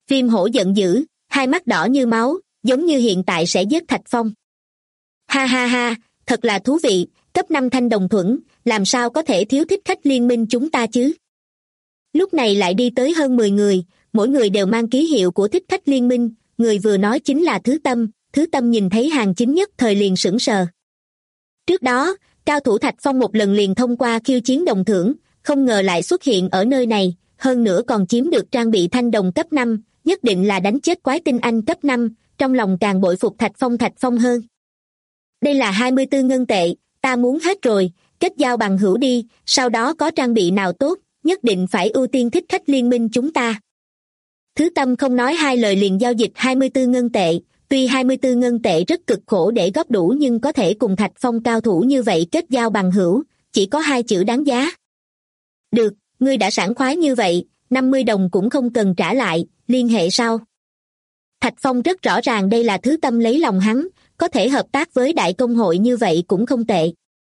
Viêm hổ giận dữ, hai mắt đỏ như máu, giống như hiện tại sẽ giết Thạch Phong. Ha ha ha, thật là thú vị, cấp 5 thanh đồng thuẫn, làm sao có thể thiếu thích khách liên minh chúng ta chứ? Lúc này lại đi tới hơn 10 người, mỗi người đều mang ký hiệu của thích khách liên minh, người vừa nói chính là Thứ Tâm nhìn thấy hàng chính nhất thời liền sững sờ. Trước đó, cao thủ Thạch Phong một lần liền thông qua khiêu chiến đồng thưởng, không ngờ lại xuất hiện ở nơi này, hơn nữa còn chiếm được trang bị thanh đồng cấp 5, nhất định là đánh chết quái tinh anh cấp 5, trong lòng càng bội phục Thạch Phong hơn. Đây là 24 ngân tệ, ta muốn hết rồi, kết giao bằng hữu đi, sau đó có trang bị nào tốt, nhất định phải ưu tiên thích khách liên minh chúng ta. Thứ Tâm không nói hai lời liền giao dịch 24 ngân tệ, tuy 24 ngân tệ rất cực khổ để góp đủ nhưng có thể cùng Thạch Phong cao thủ như vậy kết giao bằng hữu, chỉ có hai chữ đáng giá. Được, ngươi đã sảng khoái như vậy, 50 đồng cũng không cần trả lại, liên hệ sau. Thạch Phong rất rõ ràng đây là Thứ Tâm lấy lòng hắn, có thể hợp tác với đại công hội như vậy cũng không tệ.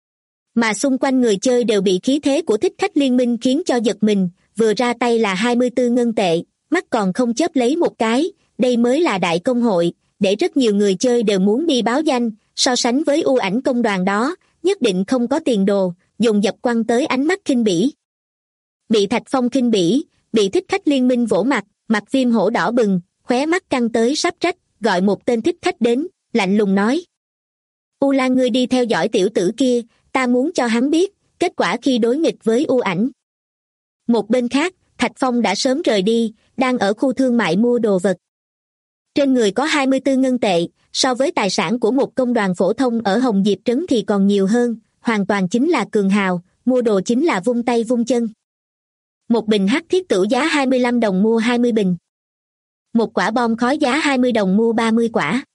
Mà xung quanh người chơi đều bị khí thế của thích khách liên minh khiến cho giật mình, vừa ra tay là 24 ngân tệ, mắt còn không chớp lấy một cái, đây mới là đại công hội, để rất nhiều người chơi đều muốn đi báo danh, so sánh với ưu ảnh công đoàn đó, nhất định không có tiền đồ, dồn dập quăng tới ánh mắt khinh bỉ. Bị Thạch Phong khinh bỉ, bị thích khách liên minh vỗ mặt Viêm hổ đỏ bừng, khóe mắt căng tới sắp rách, gọi một tên thích khách đến, lạnh lùng nói. U Lan ngươi đi theo dõi tiểu tử kia, ta muốn cho hắn biết, kết quả khi đối nghịch với ưu ảnh. Một bên khác, Thạch Phong đã sớm rời đi, đang ở khu thương mại mua đồ vật. Trên người có 24 ngân tệ, so với tài sản của một công đoàn phổ thông ở Hồng Diệp Trấn thì còn nhiều hơn, hoàn toàn chính là cường hào, mua đồ chính là vung tay vung chân. Một bình hắc thiết tửu giá 25 đồng mua 20 bình. Một quả bom khói giá 20 đồng mua 30 quả.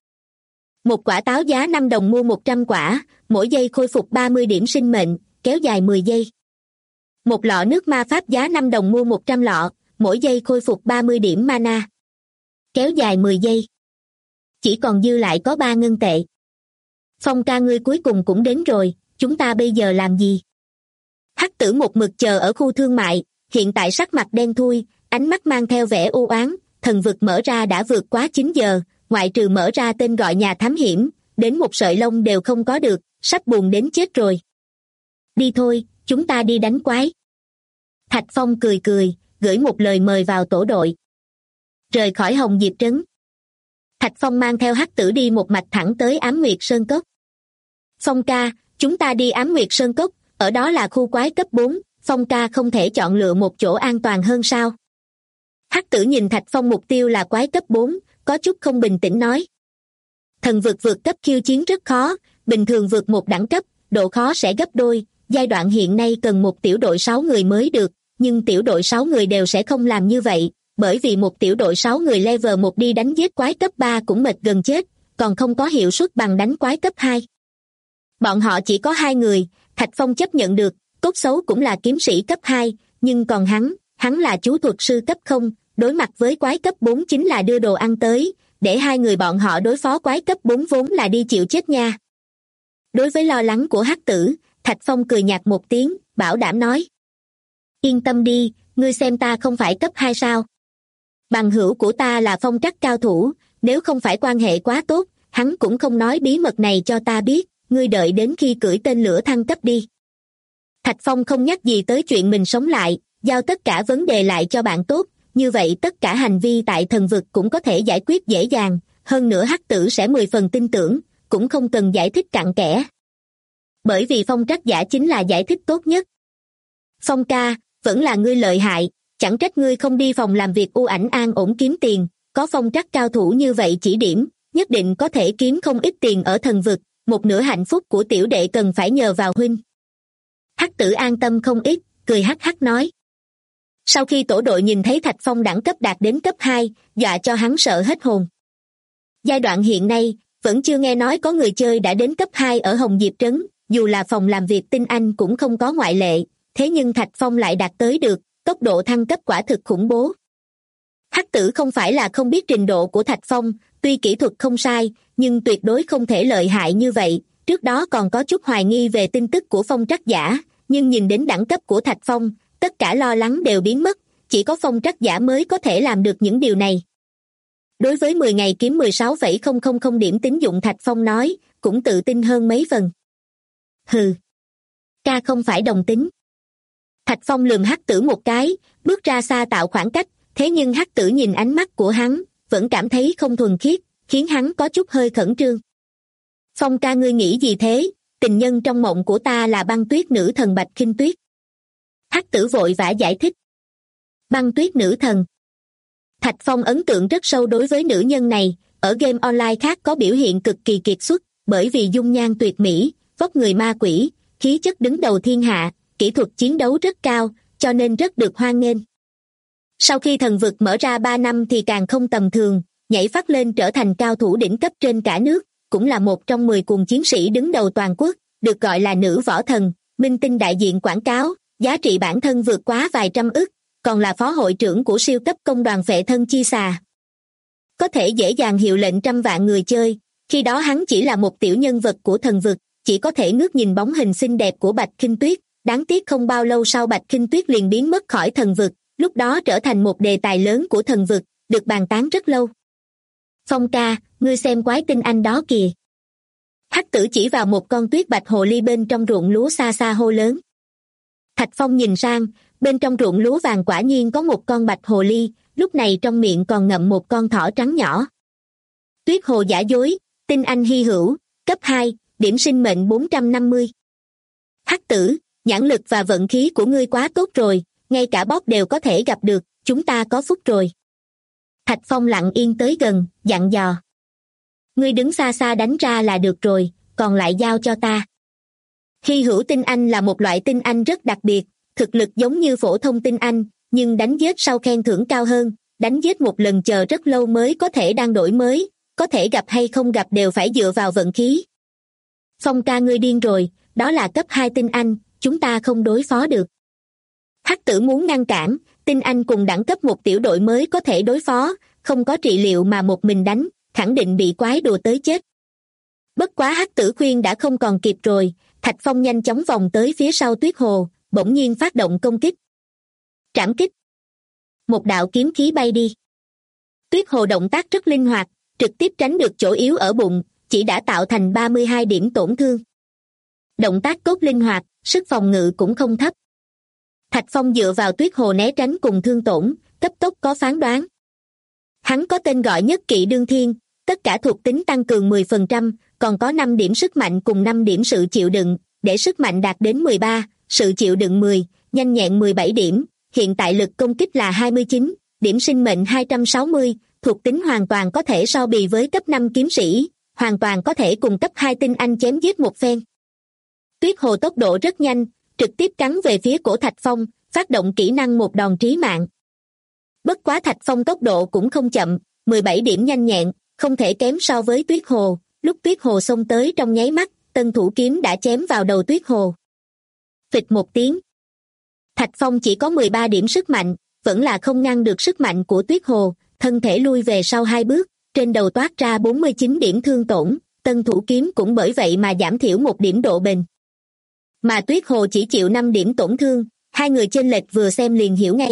Một quả táo giá 5 đồng mua 100 quả, mỗi giây khôi phục 30 điểm sinh mệnh, kéo dài 10 giây. Một lọ nước ma pháp giá 5 đồng mua 100 lọ, mỗi giây khôi phục 30 điểm mana. Kéo dài 10 giây. Chỉ còn dư lại có 3 ngân tệ. Phong ca ngươi cuối cùng cũng đến rồi, chúng ta bây giờ làm gì? Hắc tử một mực chờ ở khu thương mại, hiện tại sắc mặt đen thui, ánh mắt mang theo vẻ u oán, thần vực mở ra đã vượt quá 9 giờ, ngoại trừ mở ra tên gọi nhà thám hiểm, đến một sợi lông đều không có được, sắp buồn đến chết rồi. Đi thôi, chúng ta đi đánh quái. Thạch Phong cười, gửi một lời mời vào tổ đội. Rời khỏi Hồng Diệp Trấn. Thạch Phong mang theo hắc tử đi một mạch thẳng tới Ám Nguyệt Sơn Cốc. Phong ca, chúng ta đi Ám Nguyệt Sơn Cốc, ở đó là khu quái cấp 4, Phong ca không thể chọn lựa một chỗ an toàn hơn sao? Hắc tử nhìn Thạch Phong mục tiêu là quái cấp 4, có chút không bình tĩnh nói. Thần vực vượt cấp khiêu chiến rất khó, bình thường vượt một đẳng cấp, độ khó sẽ gấp đôi, giai đoạn hiện nay cần một tiểu đội 6 người mới được, nhưng tiểu đội 6 người đều sẽ không làm như vậy, bởi vì một tiểu đội 6 người level 1 đi đánh giết quái cấp 3 cũng mệt gần chết, còn không có hiệu suất bằng đánh quái cấp 2. Bọn họ chỉ có 2 người, Thạch Phong chấp nhận được, cốt xấu cũng là kiếm sĩ cấp 2, nhưng còn hắn là chú thuật sư cấp 0, đối mặt với quái cấp 4 chính là đưa đồ ăn tới, để 2 người bọn họ đối phó quái cấp 4 vốn là đi chịu chết nha. Đối với lo lắng của hắc tử, Thạch Phong cười nhạt một tiếng, bảo đảm nói. Yên tâm đi, ngươi xem ta không phải cấp 2 sao? Bằng hữu của ta là Phong Trắc cao thủ, nếu không phải quan hệ quá tốt, hắn cũng không nói bí mật này cho ta biết, ngươi đợi đến khi cưỡi tên lửa thăng cấp đi. Thạch Phong không nhắc gì tới chuyện mình sống lại, giao tất cả vấn đề lại cho bạn tốt, như vậy tất cả hành vi tại thần vực cũng có thể giải quyết dễ dàng, hơn nữa hắc tử sẽ 10 phần tin tưởng, cũng không cần giải thích cặn kẽ. Bởi vì Phong Trắc giả chính là giải thích tốt nhất. Phong ca, vẫn là ngươi lợi hại, chẳng trách ngươi không đi phòng làm việc u ảnh an ổn kiếm tiền, có Phong Trắc cao thủ như vậy chỉ điểm, nhất định có thể kiếm không ít tiền ở thần vực, một nửa hạnh phúc của tiểu đệ cần phải nhờ vào huynh. Hắc tử an tâm không ít, cười hắc hắc nói. Sau khi tổ đội nhìn thấy Thạch Phong đẳng cấp đạt đến cấp 2, dọa cho hắn sợ hết hồn. Giai đoạn hiện nay, vẫn chưa nghe nói có người chơi đã đến cấp 2 ở Hồng Diệp Trấn, dù là phòng làm việc tinh anh cũng không có ngoại lệ, thế nhưng Thạch Phong lại đạt tới được, tốc độ thăng cấp quả thực khủng bố. Hắc tử không phải là không biết trình độ của Thạch Phong, tuy kỹ thuật không sai, nhưng tuyệt đối không thể lợi hại như vậy, trước đó còn có chút hoài nghi về tin tức của Phong Trắc giả, nhưng nhìn đến đẳng cấp của Thạch Phong, tất cả lo lắng đều biến mất, chỉ có Phong Trắc giả mới có thể làm được những điều này. Đối với 10 ngày kiếm 16,000 điểm tín dụng Thạch Phong nói, cũng tự tin hơn mấy phần. Hừ. Ca không phải đồng tính. Thạch Phong lườm Hắc Tử một cái, bước ra xa tạo khoảng cách, thế nhưng Hắc Tử nhìn ánh mắt của hắn, vẫn cảm thấy không thuần khiết, khiến hắn có chút hơi khẩn trương. Phong ca ngươi nghĩ gì thế, tình nhân trong mộng của ta là băng tuyết nữ thần Bạch Khinh Tuyết. Hắc Tử vội vã giải thích. Băng tuyết nữ thần. Thạch Phong ấn tượng rất sâu đối với nữ nhân này, ở game online khác có biểu hiện cực kỳ kiệt xuất, bởi vì dung nhan tuyệt mỹ, vóc người ma quỷ, khí chất đứng đầu thiên hạ, kỹ thuật chiến đấu rất cao, cho nên rất được hoan nghênh. Sau khi thần vực mở ra 3 năm thì càng không tầm thường, nhảy phát lên trở thành cao thủ đỉnh cấp trên cả nước, cũng là một trong 10 cuồng chiến sĩ đứng đầu toàn quốc, được gọi là nữ võ thần, minh tinh đại diện quảng cáo, giá trị bản thân vượt quá vài trăm ức, còn là phó hội trưởng của siêu cấp công đoàn Phệ Thân Chi Xà. Có thể dễ dàng hiệu lệnh trăm vạn người chơi, khi đó hắn chỉ là một tiểu nhân vật của thần vực, chỉ có thể ngước nhìn bóng hình xinh đẹp của Bạch Khinh Tuyết, đáng tiếc không bao lâu sau Bạch Khinh Tuyết liền biến mất khỏi thần vực, lúc đó trở thành một đề tài lớn của thần vực, được bàn tán rất lâu. Phong ca, ngươi xem quái tinh anh đó kìa. Hắc Tử chỉ vào một con tuyết bạch hồ ly bên trong ruộng lúa xa xa hô lớn. Thạch Phong nhìn sang, bên trong ruộng lúa vàng quả nhiên có một con bạch hồ ly, lúc này trong miệng còn ngậm một con thỏ trắng nhỏ. Tuyết hồ giả dối, tinh anh hy hữu, cấp 2, điểm sinh mệnh 450. Hắc Tử, nhãn lực và vận khí của ngươi quá tốt rồi, ngay cả boss đều có thể gặp được, chúng ta có phúc rồi. Thạch Phong lặng yên tới gần, dặn dò. Ngươi đứng xa xa đánh ra là được rồi, còn lại giao cho ta. Hy hữu tinh anh là một loại tinh anh rất đặc biệt, thực lực giống như phổ thông tinh anh, nhưng đánh giết sau khen thưởng cao hơn, đánh giết một lần chờ rất lâu mới có thể đang đổi mới, có thể gặp hay không gặp đều phải dựa vào vận khí. Phong ca ngươi điên rồi, đó là cấp 2 tinh anh, chúng ta không đối phó được. Hắc Tử muốn ngăn cản, tinh anh cùng đẳng cấp một tiểu đội mới có thể đối phó, không có trị liệu mà một mình đánh, khẳng định bị quái đùa tới chết. Bất quá Hắc Tử khuyên đã không còn kịp rồi, Thạch Phong nhanh chóng vòng tới phía sau Tuyết Hồ, bỗng nhiên phát động công kích. Trảm kích. Một đạo kiếm khí bay đi. Tuyết Hồ động tác rất linh hoạt, trực tiếp tránh được chỗ yếu ở bụng, chỉ đã tạo thành 32 điểm tổn thương. Động tác cốt linh hoạt, sức phòng ngự cũng không thấp. Thạch Phong dựa vào Tuyết Hồ né tránh cùng thương tổn, cấp tốc có phán đoán. Hắn có tên gọi nhất kỵ đương thiên, tất cả thuộc tính tăng cường 10%, còn có 5 điểm sức mạnh cùng 5 điểm sự chịu đựng, để sức mạnh đạt đến 13, sự chịu đựng 10, nhanh nhẹn 17 điểm, hiện tại lực công kích là 29, điểm sinh mệnh 260, thuộc tính hoàn toàn có thể so bì với cấp 5 kiếm sĩ, hoàn toàn có thể cùng cấp 2 tinh anh chém giết một phen. Tuyết Hồ tốc độ rất nhanh, trực tiếp cắn về phía cổ Thạch Phong, phát động kỹ năng một đòn trí mạng. Bất quá Thạch Phong tốc độ cũng không chậm, 17 điểm nhanh nhẹn, không thể kém so với Tuyết Hồ, lúc Tuyết Hồ xông tới trong nháy mắt, tân thủ kiếm đã chém vào đầu Tuyết Hồ. Phịch một tiếng. Thạch Phong chỉ có 13 điểm sức mạnh, vẫn là không ngăn được sức mạnh của Tuyết Hồ, thân thể lui về sau 2 bước, trên đầu toát ra 49 điểm thương tổn, tân thủ kiếm cũng bởi vậy mà giảm thiểu 1 điểm độ bền. Mà Tuyết Hồ chỉ chịu 5 điểm tổn thương, hai người chênh lệch vừa xem liền hiểu ngay.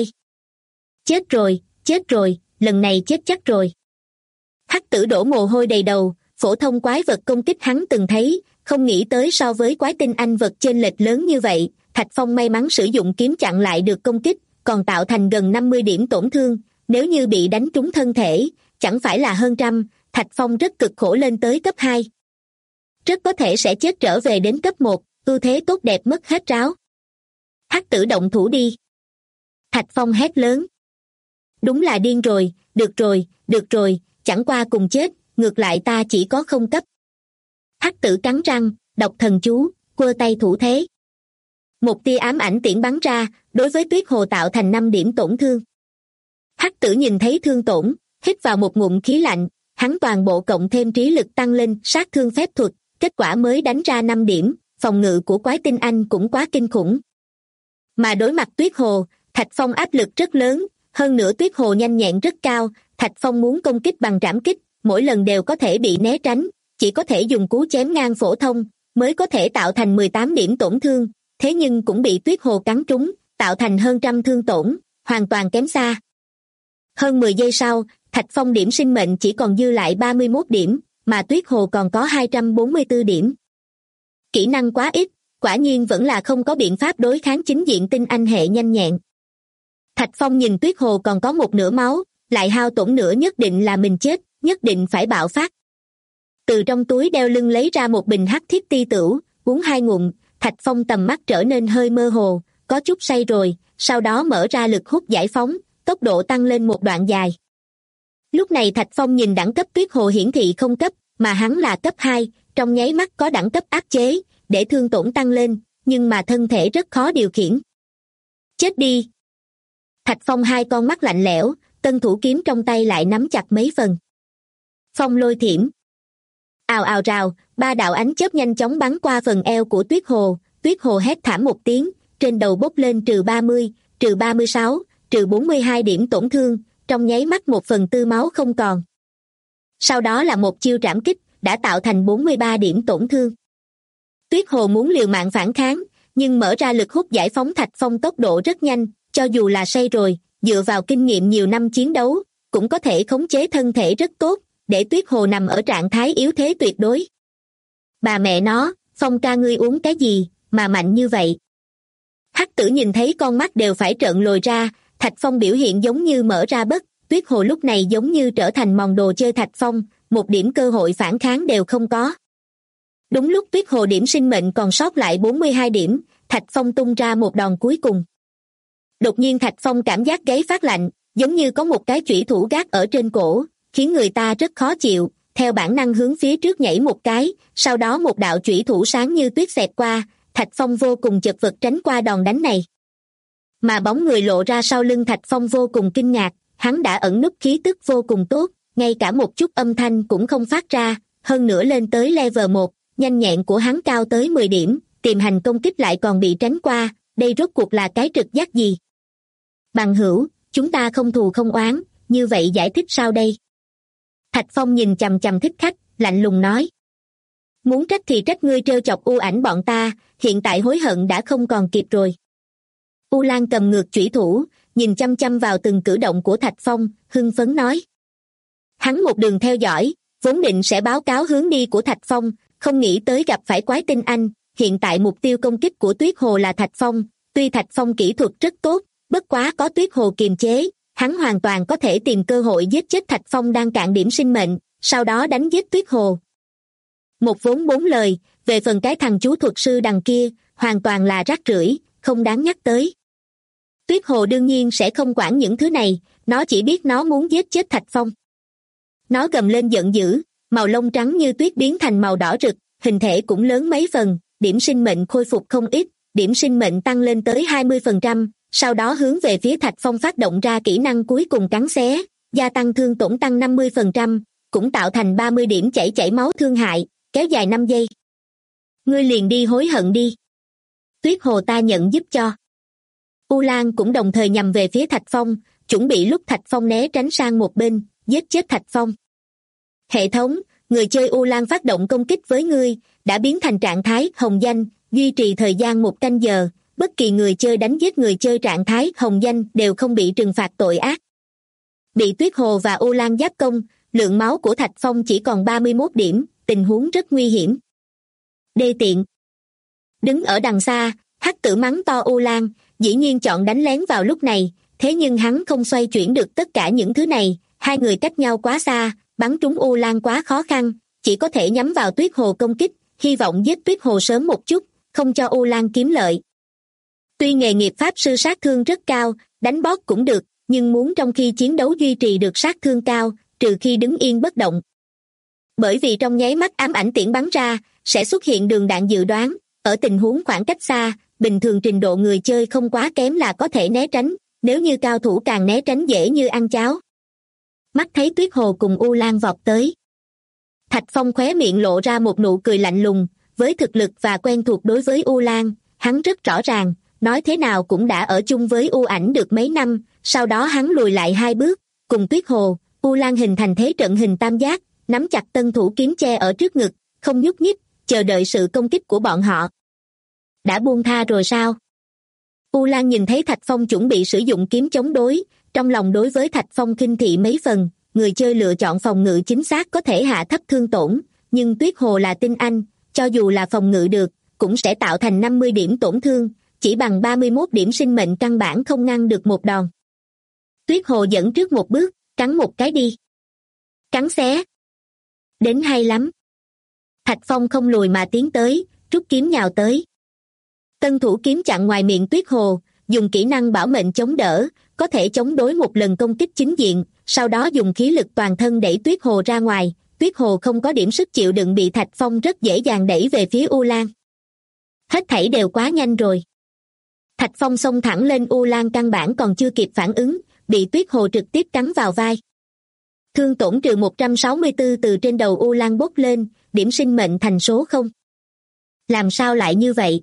Chết rồi, lần này chết chắc rồi. Hắc Tử đổ mồ hôi đầy đầu, phổ thông quái vật công kích hắn từng thấy, không nghĩ tới so với quái tinh anh vật chênh lệch lớn như vậy, Thạch Phong may mắn sử dụng kiếm chặn lại được công kích, còn tạo thành gần 50 điểm tổn thương, nếu như bị đánh trúng thân thể, chẳng phải là hơn trăm, Thạch Phong rất cực khổ lên tới cấp 2. Rất có thể sẽ chết trở về đến cấp 1, ưu thế tốt đẹp mất hết ráo. Hắc Tử động thủ đi. Thạch Phong hét lớn. Đúng là điên rồi, được rồi, chẳng qua cùng chết, ngược lại ta chỉ có không cấp. Hắc Tử cắn răng, đọc thần chú, quơ tay thủ thế. Một tia ám ảnh tiễn bắn ra, đối với Tuyết Hồ tạo thành 5 điểm tổn thương. Hắc Tử nhìn thấy thương tổn, hít vào một ngụm khí lạnh, hắn toàn bộ cộng thêm trí lực tăng lên sát thương phép thuật, kết quả mới đánh ra 5 điểm, phòng ngự của quái tinh anh cũng quá kinh khủng. Mà đối mặt Tuyết Hồ, Thạch Phong áp lực rất lớn, hơn nữa Tuyết Hồ nhanh nhẹn rất cao, Thạch Phong muốn công kích bằng trảm kích, mỗi lần đều có thể bị né tránh, chỉ có thể dùng cú chém ngang phổ thông, mới có thể tạo thành 18 điểm tổn thương, thế nhưng cũng bị Tuyết Hồ cắn trúng, tạo thành hơn trăm thương tổn, hoàn toàn kém xa. Hơn 10 giây sau, Thạch Phong điểm sinh mệnh chỉ còn dư lại 31 điểm, mà Tuyết Hồ còn có 244 điểm. Kỹ năng quá ít, quả nhiên vẫn là không có biện pháp đối kháng chính diện tinh anh hệ nhanh nhẹn. Thạch Phong nhìn Tuyết Hồ còn có một nửa máu, lại hao tổn nữa nhất định là mình chết, nhất định phải bạo phát. Từ trong túi đeo lưng lấy ra một bình hắc thiết ti tửu, uống 2 ngụm, Thạch Phong tầm mắt trở nên hơi mơ hồ, có chút say rồi, sau đó mở ra lực hút giải phóng, tốc độ tăng lên một đoạn dài. Lúc này Thạch Phong nhìn đẳng cấp Tuyết Hồ hiển thị không cấp, mà hắn là cấp 2, trong nháy mắt có đẳng cấp áp chế, để thương tổn tăng lên, nhưng mà thân thể rất khó điều khiển. Chết đi! Thạch Phong hai con mắt lạnh lẽo, tân thủ kiếm trong tay lại nắm chặt mấy phần. Phong lôi thiểm. Ào ào rào, 3 đạo ánh chớp nhanh chóng bắn qua phần eo của Tuyết Hồ hét thảm một tiếng, trên đầu bốc lên -30, -36, -42 điểm tổn thương, trong nháy mắt 1/4 máu không còn. Sau đó là một chiêu trảm kích, đã tạo thành 43 điểm tổn thương. Tuyết Hồ muốn liều mạng phản kháng, nhưng mở ra lực hút giải phóng Thạch Phong tốc độ rất nhanh, cho dù là say rồi, dựa vào kinh nghiệm nhiều năm chiến đấu, cũng có thể khống chế thân thể rất tốt, để Tuyết Hồ nằm ở trạng thái yếu thế tuyệt đối. Bà mẹ nó, Phong ca ngươi uống cái gì, mà mạnh như vậy? Hắc tử nhìn thấy con mắt đều phải trợn lồi ra, Thạch Phong biểu hiện giống như mở ra bất, Tuyết Hồ lúc này giống như trở thành món đồ chơi Thạch Phong, một điểm cơ hội phản kháng đều không có. Đúng lúc Tuyết Hồ điểm sinh mệnh còn sót lại 42 điểm, Thạch Phong tung ra một đòn cuối cùng. Đột nhiên Thạch Phong cảm giác gáy phát lạnh, giống như có một cái chủy thủ gác ở trên cổ, khiến người ta rất khó chịu, theo bản năng hướng phía trước nhảy một cái, sau đó một đạo chủy thủ sáng như tuyết xẹt qua, Thạch Phong vô cùng chật vật tránh qua đòn đánh này. Mà bóng người lộ ra sau lưng Thạch Phong vô cùng kinh ngạc, hắn đã ẩn núp khí tức vô cùng tốt, ngay cả một chút âm thanh cũng không phát ra, hơn nữa lên tới level 1, nhanh nhẹn của hắn cao tới 10 điểm, tìm hành công kích lại còn bị tránh qua, đây rốt cuộc là cái trực giác gì? Bằng hữu, chúng ta không thù không oán, như vậy giải thích sao đây? Thạch Phong nhìn chằm chằm thích khách, lạnh lùng nói. Muốn trách thì trách ngươi trêu chọc U Ảnh bọn ta, hiện tại hối hận đã không còn kịp rồi. U Lan cầm ngược chủy thủ, nhìn chăm chăm vào từng cử động của Thạch Phong, hưng phấn nói. Hắn một đường theo dõi, vốn định sẽ báo cáo hướng đi của Thạch Phong, không nghĩ tới gặp phải quái tinh anh, hiện tại mục tiêu công kích của Tuyết Hồ là Thạch Phong, tuy Thạch Phong kỹ thuật rất tốt, bất quá có Tuyết Hồ kiềm chế, hắn hoàn toàn có thể tìm cơ hội giết chết Thạch Phong đang cạn điểm sinh mệnh, sau đó đánh giết Tuyết Hồ. Một vốn 4 lời, về phần cái thằng chú thuật sư đằng kia, hoàn toàn là rác rưởi, không đáng nhắc tới. Tuyết Hồ đương nhiên sẽ không quản những thứ này, nó chỉ biết nó muốn giết chết Thạch Phong. Nó gầm lên giận dữ, màu lông trắng như tuyết biến thành màu đỏ rực, hình thể cũng lớn mấy phần, điểm sinh mệnh khôi phục không ít, điểm sinh mệnh tăng lên tới 20%, sau đó hướng về phía Thạch Phong phát động ra kỹ năng cuối cùng cắn xé, gia tăng thương tổn tăng 50%, cũng tạo thành 30 điểm chảy máu thương hại, kéo dài 5 giây. Ngươi liền đi hối hận đi. Tuyết Hồ ta nhận giúp cho. U Lan cũng đồng thời nhằm về phía Thạch Phong, chuẩn bị lúc Thạch Phong né tránh sang một bên, giết chết Thạch Phong. Hệ thống, người chơi U Lan phát động công kích với ngươi, đã biến thành trạng thái hồng danh, duy trì thời gian 1 canh giờ, bất kỳ người chơi đánh giết người chơi trạng thái hồng danh đều không bị trừng phạt tội ác. Bị Tuyết Hồ và U Lan giáp công, lượng máu của Thạch Phong chỉ còn 31 điểm, tình huống rất nguy hiểm. Đê tiện. Đứng ở đằng xa, Hắc Tử mắng to U Lan, dĩ nhiên chọn đánh lén vào lúc này, thế nhưng hắn không xoay chuyển được tất cả những thứ này, hai người cách nhau quá xa, bắn trúng U Lan quá khó khăn, chỉ có thể nhắm vào Tuyết Hồ công kích, hy vọng giết Tuyết Hồ sớm một chút, không cho U Lan kiếm lợi. Tuy nghề nghiệp pháp sư sát thương rất cao, đánh boss cũng được, nhưng muốn trong khi chiến đấu duy trì được sát thương cao, trừ khi đứng yên bất động. Bởi vì trong nháy mắt ám ảnh tiễn bắn ra, sẽ xuất hiện đường đạn dự đoán, ở tình huống khoảng cách xa, bình thường trình độ người chơi không quá kém là có thể né tránh, nếu như cao thủ càng né tránh dễ như ăn cháo. Mắt thấy Tuyết Hồ cùng U Lan vọt tới. Thạch Phong khóe miệng lộ ra một nụ cười lạnh lùng, với thực lực và quen thuộc đối với U Lan, hắn rất rõ ràng, nói thế nào cũng đã ở chung với U Ảnh được mấy năm, sau đó hắn lùi lại 2 bước, cùng Tuyết Hồ, U Lan hình thành thế trận hình tam giác, nắm chặt tân thủ kiếm che ở trước ngực, không nhúc nhích, chờ đợi sự công kích của bọn họ. Đã buông tha rồi sao? U Lan nhìn thấy Thạch Phong chuẩn bị sử dụng kiếm chống đối, trong lòng đối với Thạch Phong khinh thị mấy phần, người chơi lựa chọn phòng ngự chính xác có thể hạ thấp thương tổn, nhưng Tuyết Hồ là tinh anh, cho dù là phòng ngự được, cũng sẽ tạo thành 50 điểm tổn thương, chỉ bằng 31 điểm sinh mệnh căn bản không ngăn được một đòn. Tuyết Hồ dẫn trước một bước, cắn một cái đi. Cắn xé. Đến hay lắm. Thạch Phong không lùi mà tiến tới, rút kiếm nhào tới. Tân thủ kiếm chặn ngoài miệng Tuyết Hồ, dùng kỹ năng bảo mệnh chống đỡ, có thể chống đối một lần công kích chính diện, sau đó dùng khí lực toàn thân đẩy Tuyết Hồ ra ngoài. Tuyết Hồ không có điểm sức chịu đựng bị Thạch Phong rất dễ dàng đẩy về phía U Lan. Hết thảy đều quá nhanh rồi. Thạch Phong xông thẳng lên U Lan căn bản còn chưa kịp phản ứng, bị Tuyết Hồ trực tiếp cắn vào vai. Thương tổn trừ 164 từ trên đầu U Lan bốc lên, điểm sinh mệnh thành số 0. Làm sao lại như vậy?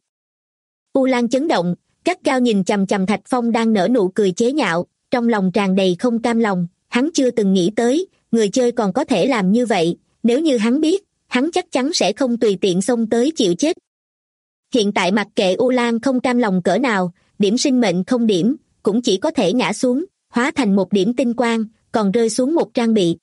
U Lan chấn động, gắt gao nhìn chằm chằm Thạch Phong đang nở nụ cười chế nhạo, trong lòng tràn đầy không cam lòng, hắn chưa từng nghĩ tới, người chơi còn có thể làm như vậy, nếu như hắn biết, hắn chắc chắn sẽ không tùy tiện xông tới chịu chết. Hiện tại mặc kệ U Lan không cam lòng cỡ nào, điểm sinh mệnh không điểm, cũng chỉ có thể ngã xuống, hóa thành một điểm tinh quang, còn rơi xuống một trang bị.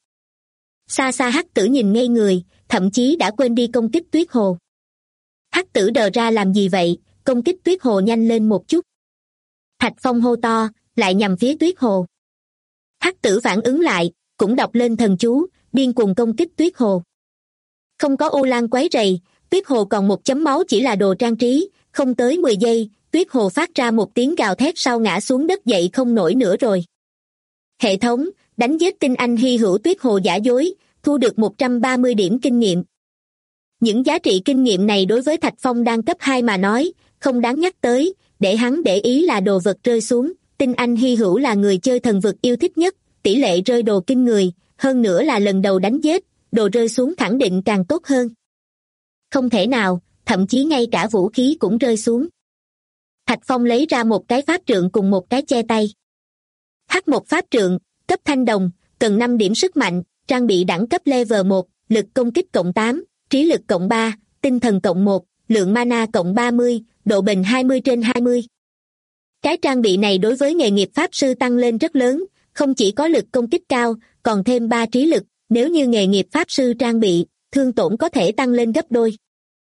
Xa xa Hắc Tử nhìn ngây người, thậm chí đã quên đi công kích Tuyết Hồ. Hắc Tử đờ ra làm gì vậy, công kích Tuyết Hồ nhanh lên một chút. Thạch Phong hô to, lại nhằm phía Tuyết Hồ. Hắc Tử phản ứng lại, cũng đọc lên thần chú, điên cuồng công kích Tuyết Hồ. Không có U Lan quấy rầy, Tuyết Hồ còn một chấm máu chỉ là đồ trang trí, không tới 10 giây, Tuyết Hồ phát ra một tiếng gào thét sau ngã xuống đất dậy không nổi nữa rồi. Hệ thống, đánh giết tinh anh hy hữu Tuyết Hồ giả dối, thu được 130 điểm kinh nghiệm. Những giá trị kinh nghiệm này đối với Thạch Phong đang cấp 2 mà nói, không đáng nhắc tới, để hắn để ý là đồ vật rơi xuống, tinh anh hy hữu là người chơi thần vực yêu thích nhất, tỷ lệ rơi đồ kinh người, hơn nữa là lần đầu đánh giết, đồ rơi xuống khẳng định càng tốt hơn. Không thể nào, thậm chí ngay cả vũ khí cũng rơi xuống. Thạch Phong lấy ra một cái pháp trượng cùng một cái che tay. H1 pháp trượng, cấp thanh đồng, cần 5 điểm sức mạnh, trang bị đẳng cấp level 1, lực công kích cộng 8, trí lực cộng 3, tinh thần cộng 1, lượng mana cộng 30, độ bền 20/20. Cái trang bị này đối với nghề nghiệp pháp sư tăng lên rất lớn, không chỉ có lực công kích cao, còn thêm 3 trí lực, nếu như nghề nghiệp pháp sư trang bị, thương tổn có thể tăng lên gấp đôi.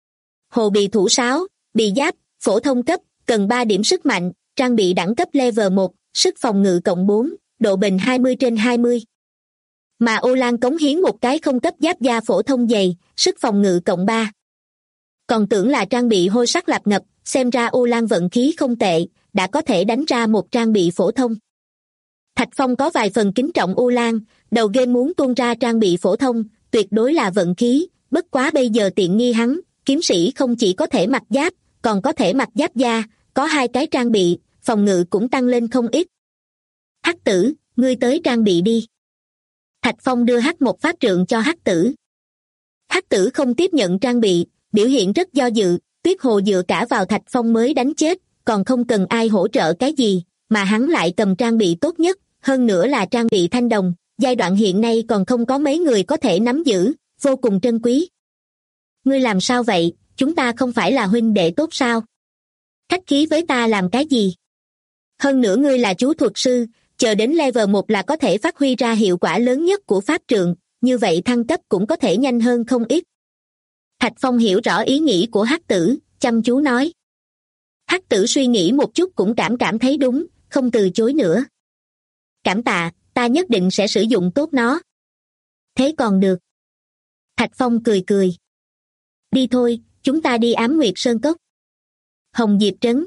Hồ bì thủ sáo, bì giáp, phổ thông cấp, cần 3 điểm sức mạnh, trang bị đẳng cấp level 1, sức phòng ngự cộng 4, độ bền 20/20. Mà U Lan cống hiến một cái không cấp giáp da phổ thông dày, sức phòng ngự cộng 3. Còn tưởng là trang bị hôi sắc lạp ngập, xem ra U Lan vận khí không tệ, đã có thể đánh ra một trang bị phổ thông. Thạch Phong có vài phần kính trọng U Lan, đầu game muốn tuôn ra trang bị phổ thông, tuyệt đối là vận khí, bất quá bây giờ tiện nghi hắn, kiếm sĩ không chỉ có thể mặc giáp, còn có thể mặc giáp da, có 2 cái trang bị, phòng ngự cũng tăng lên không ít. Hắc Tử, ngươi tới trang bị đi. Thạch Phong đưa H1 pháp trượng cho Hắc Tử. Hắc Tử không tiếp nhận trang bị, biểu hiện rất do dự, Tuyết Hồ dựa cả vào Thạch Phong mới đánh chết, còn không cần ai hỗ trợ cái gì, mà hắn lại cầm trang bị tốt nhất, hơn nữa là trang bị thanh đồng, giai đoạn hiện nay còn không có mấy người có thể nắm giữ, vô cùng trân quý. Ngươi làm sao vậy, chúng ta không phải là huynh đệ tốt sao? Khách khí với ta làm cái gì? Hơn nữa ngươi là chú thuật sư, chờ đến level 1 là có thể phát huy ra hiệu quả lớn nhất của pháp trượng, như vậy thăng cấp cũng có thể nhanh hơn không ít. Thạch Phong hiểu rõ ý nghĩ của Hắc Tử, chăm chú nói. Hắc Tử suy nghĩ một chút cũng cảm thấy đúng, không từ chối nữa. Cảm tạ, ta nhất định sẽ sử dụng tốt nó. Thế còn được. Thạch Phong cười cười. Đi thôi, chúng ta đi Ám Nguyệt Sơn Cốc. Hồng Diệp Trấn.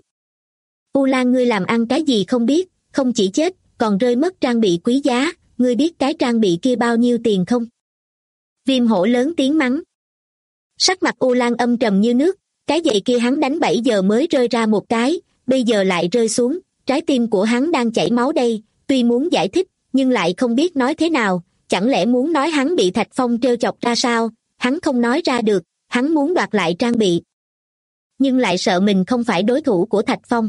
U Lan ngươi làm ăn cái gì không biết, không chỉ chết, còn rơi mất trang bị quý giá, ngươi biết cái trang bị kia bao nhiêu tiền không? Viêm Hổ lớn tiếng mắng. Sắc mặt U Lan âm trầm như nước, cái giày kia hắn đánh 7 giờ mới rơi ra một cái, bây giờ lại rơi xuống, trái tim của hắn đang chảy máu đây, tuy muốn giải thích, nhưng lại không biết nói thế nào, chẳng lẽ muốn nói hắn bị Thạch Phong trêu chọc ra sao, hắn không nói ra được, hắn muốn đoạt lại trang bị. Nhưng lại sợ mình không phải đối thủ của Thạch Phong.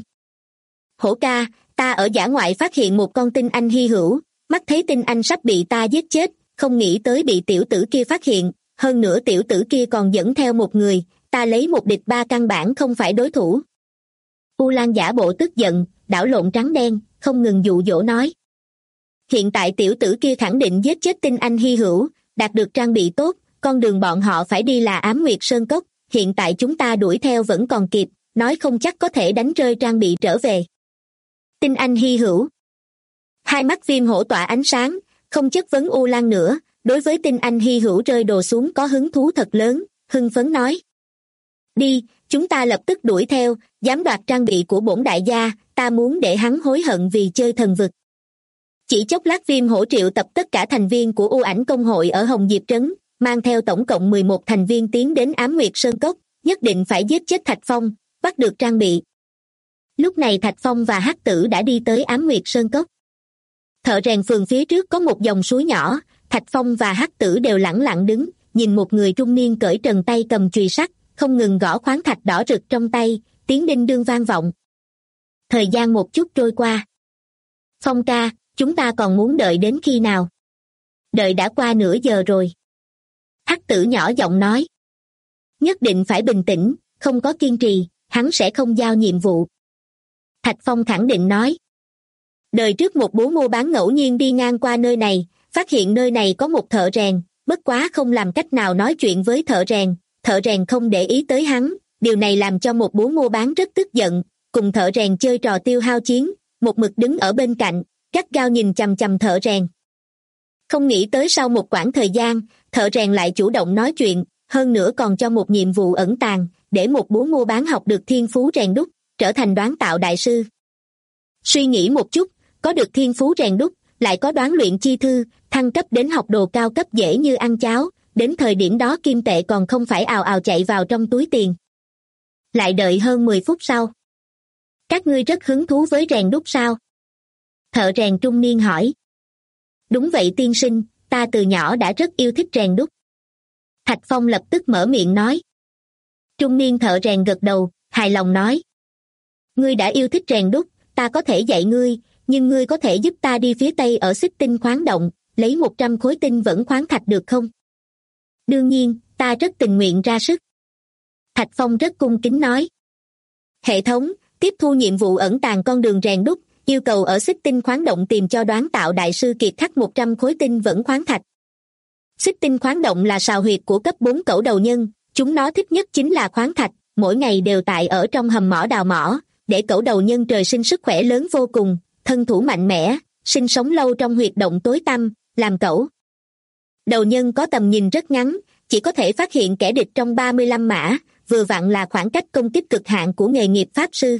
Hổ ca, ta ở dã ngoại phát hiện một con tinh anh hy hữu, mắt thấy tinh anh sắp bị ta giết chết, không nghĩ tới bị tiểu tử kia phát hiện, hơn nữa tiểu tử kia còn dẫn theo một người, ta lấy 1 địch 3 căn bản không phải đối thủ. U Lan giả bộ tức giận, đảo lộn trắng đen, không ngừng dụ dỗ nói. hiện tại tiểu tử kia khẳng định giết chết tinh anh hy hữu, đạt được trang bị tốt, con đường bọn họ phải đi là Ám Nguyệt Sơn Cốc, hiện tại chúng ta đuổi theo vẫn còn kịp, nói không chắc có thể đánh rơi trang bị trở về. Tinh anh hy hữu. Hai mắt Viêm Hổ tỏa ánh sáng, không chất vấn U Lan nữa, đối với tinh anh hy hữu rơi đồ xuống có hứng thú thật lớn, hưng phấn nói. Đi, chúng ta lập tức đuổi theo, dám đoạt trang bị của bổn đại gia, ta muốn để hắn hối hận vì chơi thần vực. Chỉ chốc lát Viêm Hổ triệu tập tất cả thành viên của U Ảnh công hội ở Hồng Diệp Trấn, mang theo tổng cộng 11 thành viên tiến đến Ám Nguyệt Sơn Cốc, nhất định phải giết chết Thạch Phong, bắt được trang bị. Lúc này Thạch Phong và Hắc Tử đã đi tới Ám Nguyệt Sơn Cốc. Thợ rèn phường phía trước có một dòng suối nhỏ, Thạch Phong và Hắc Tử đều lẳng lặng đứng, nhìn một người trung niên cởi trần tay cầm chùy sắt, không ngừng gõ khoáng thạch đỏ rực trong tay, tiếng đinh đương vang vọng. Thời gian một chút trôi qua. Phong ca, chúng ta còn muốn đợi đến khi nào? Đợi đã qua nửa giờ rồi. Hắc Tử nhỏ giọng nói. Nhất định phải bình tĩnh, không có kiên trì, hắn sẽ không giao nhiệm vụ. Thạch Phong khẳng định nói. Đời trước một bố mua bán ngẫu nhiên đi ngang qua nơi này, phát hiện nơi này có một thợ rèn, bất quá không làm cách nào nói chuyện với thợ rèn không để ý tới hắn, điều này làm cho một bố mua bán rất tức giận, cùng thợ rèn chơi trò tiêu hao chiến, một mực đứng ở bên cạnh, gắt gao nhìn chằm chằm thợ rèn. Không nghĩ tới sau một quãng thời gian, thợ rèn lại chủ động nói chuyện, hơn nữa còn cho một nhiệm vụ ẩn tàng, để một bố mua bán học được thiên phú rèn đúc, trở thành đoán tạo đại sư. Suy nghĩ một chút, có được thiên phú rèn đúc, lại có đoán luyện chi thư, thăng cấp đến học đồ cao cấp dễ như ăn cháo, đến thời điểm đó kim tệ còn không phải ào ào chạy vào trong túi tiền. Lại đợi hơn 10 phút sau. Các ngươi rất hứng thú với rèn đúc sao? Thợ rèn trung niên hỏi. Đúng vậy tiên sinh, ta từ nhỏ đã rất yêu thích rèn đúc. Thạch Phong lập tức mở miệng nói. Trung niên thợ rèn gật đầu, hài lòng nói. Ngươi đã yêu thích rèn đúc, ta có thể dạy ngươi, nhưng ngươi có thể giúp ta đi phía tây ở Xích Tinh khoáng động, lấy 100 khối tinh vẫn khoáng thạch được không? Đương nhiên, ta rất tình nguyện ra sức. Thạch Phong rất cung kính nói. Hệ thống, tiếp thu nhiệm vụ ẩn tàng con đường rèn đúc, yêu cầu ở Xích Tinh khoáng động tìm cho đoán tạo đại sư kiệt khắc 100 khối tinh vẫn khoáng thạch. Xích Tinh khoáng động là sào huyệt của cấp 4 cẩu đầu nhân, chúng nó thích nhất chính là khoáng thạch, mỗi ngày đều tại ở trong hầm mỏ đào mỏ, để cẩu đầu nhân trời sinh sức khỏe lớn vô cùng, thân thủ mạnh mẽ, sinh sống lâu trong huyệt động tối tăm, làm cẩu đầu nhân có tầm nhìn rất ngắn, chỉ có thể phát hiện kẻ địch trong 35 mã, vừa vặn là khoảng cách công kích cực hạn của nghề nghiệp pháp sư.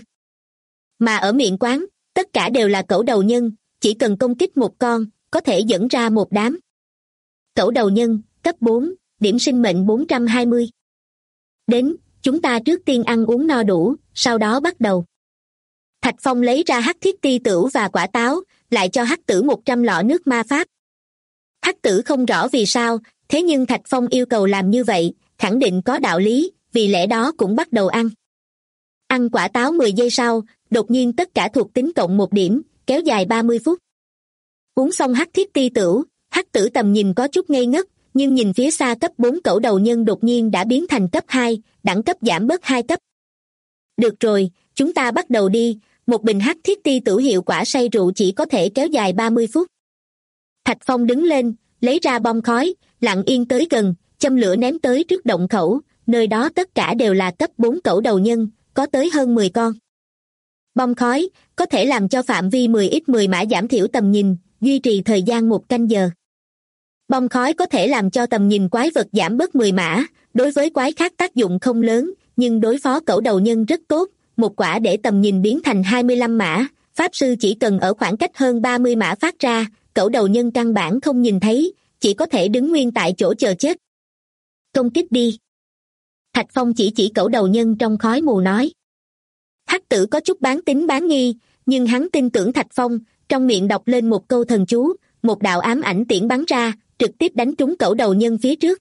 Mà ở miệng quán, tất cả đều là cẩu đầu nhân, chỉ cần công kích một con, có thể dẫn ra một đám. Cẩu đầu nhân, cấp 4, điểm sinh mệnh 420. Đến, chúng ta trước tiên ăn uống no đủ, sau đó bắt đầu. Thạch Phong lấy ra hắc thiết ti tửu và quả táo, lại cho Hắc Tử 100 lọ nước ma pháp. Hắc Tử không rõ vì sao, thế nhưng Thạch Phong yêu cầu làm như vậy, khẳng định có đạo lý, vì lẽ đó cũng bắt đầu ăn. Ăn quả táo 10 giây sau, đột nhiên tất cả thuộc tính cộng 1 điểm, kéo dài 30 phút. Uống xong hắc thiết ti tửu, Hắc Tử tầm nhìn có chút ngây ngất, nhưng nhìn phía xa cấp 4 cẩu đầu nhân đột nhiên đã biến thành cấp 2, đẳng cấp giảm bớt 2 cấp. Được rồi, chúng ta bắt đầu đi, một bình hắc thiết ti tửu hiệu quả say rượu chỉ có thể kéo dài 30 phút. Thạch Phong đứng lên, lấy ra bom khói, lặng yên tới gần, châm lửa ném tới trước động khẩu, nơi đó tất cả đều là cấp 4 cẩu đầu nhân, có tới hơn 10 con. Bom khói có thể làm cho phạm vi 10x10 mã giảm thiểu tầm nhìn, duy trì thời gian 1 canh giờ. Bom khói có thể làm cho tầm nhìn quái vật giảm bớt 10 mã, đối với quái khác tác dụng không lớn, nhưng đối phó cẩu đầu nhân rất tốt, một quả để tầm nhìn biến thành 25 mã, pháp sư chỉ cần ở khoảng cách hơn 30 mã phát ra, cẩu đầu nhân căn bản không nhìn thấy, chỉ có thể đứng nguyên tại chỗ chờ chết. Công kích đi. Thạch Phong chỉ cẩu đầu nhân trong khói mù nói. Hắc Tử có chút bán tín bán nghi, nhưng hắn tin tưởng Thạch Phong, trong miệng đọc lên một câu thần chú, một đạo ám ảnh tiễn bắn ra, trực tiếp đánh trúng cẩu đầu nhân phía trước.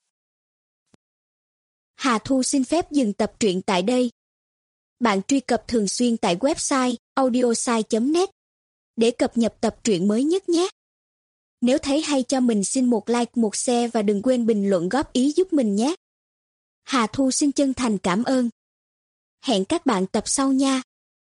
Hà Thu xin phép dừng tập truyện tại đây. Bạn truy cập thường xuyên tại website audiosai.net để cập nhật tập truyện mới nhất nhé. Nếu thấy hay cho mình xin một like, một share và đừng quên bình luận góp ý giúp mình nhé. Hà Thu xin chân thành cảm ơn. Hẹn các bạn tập sau nha.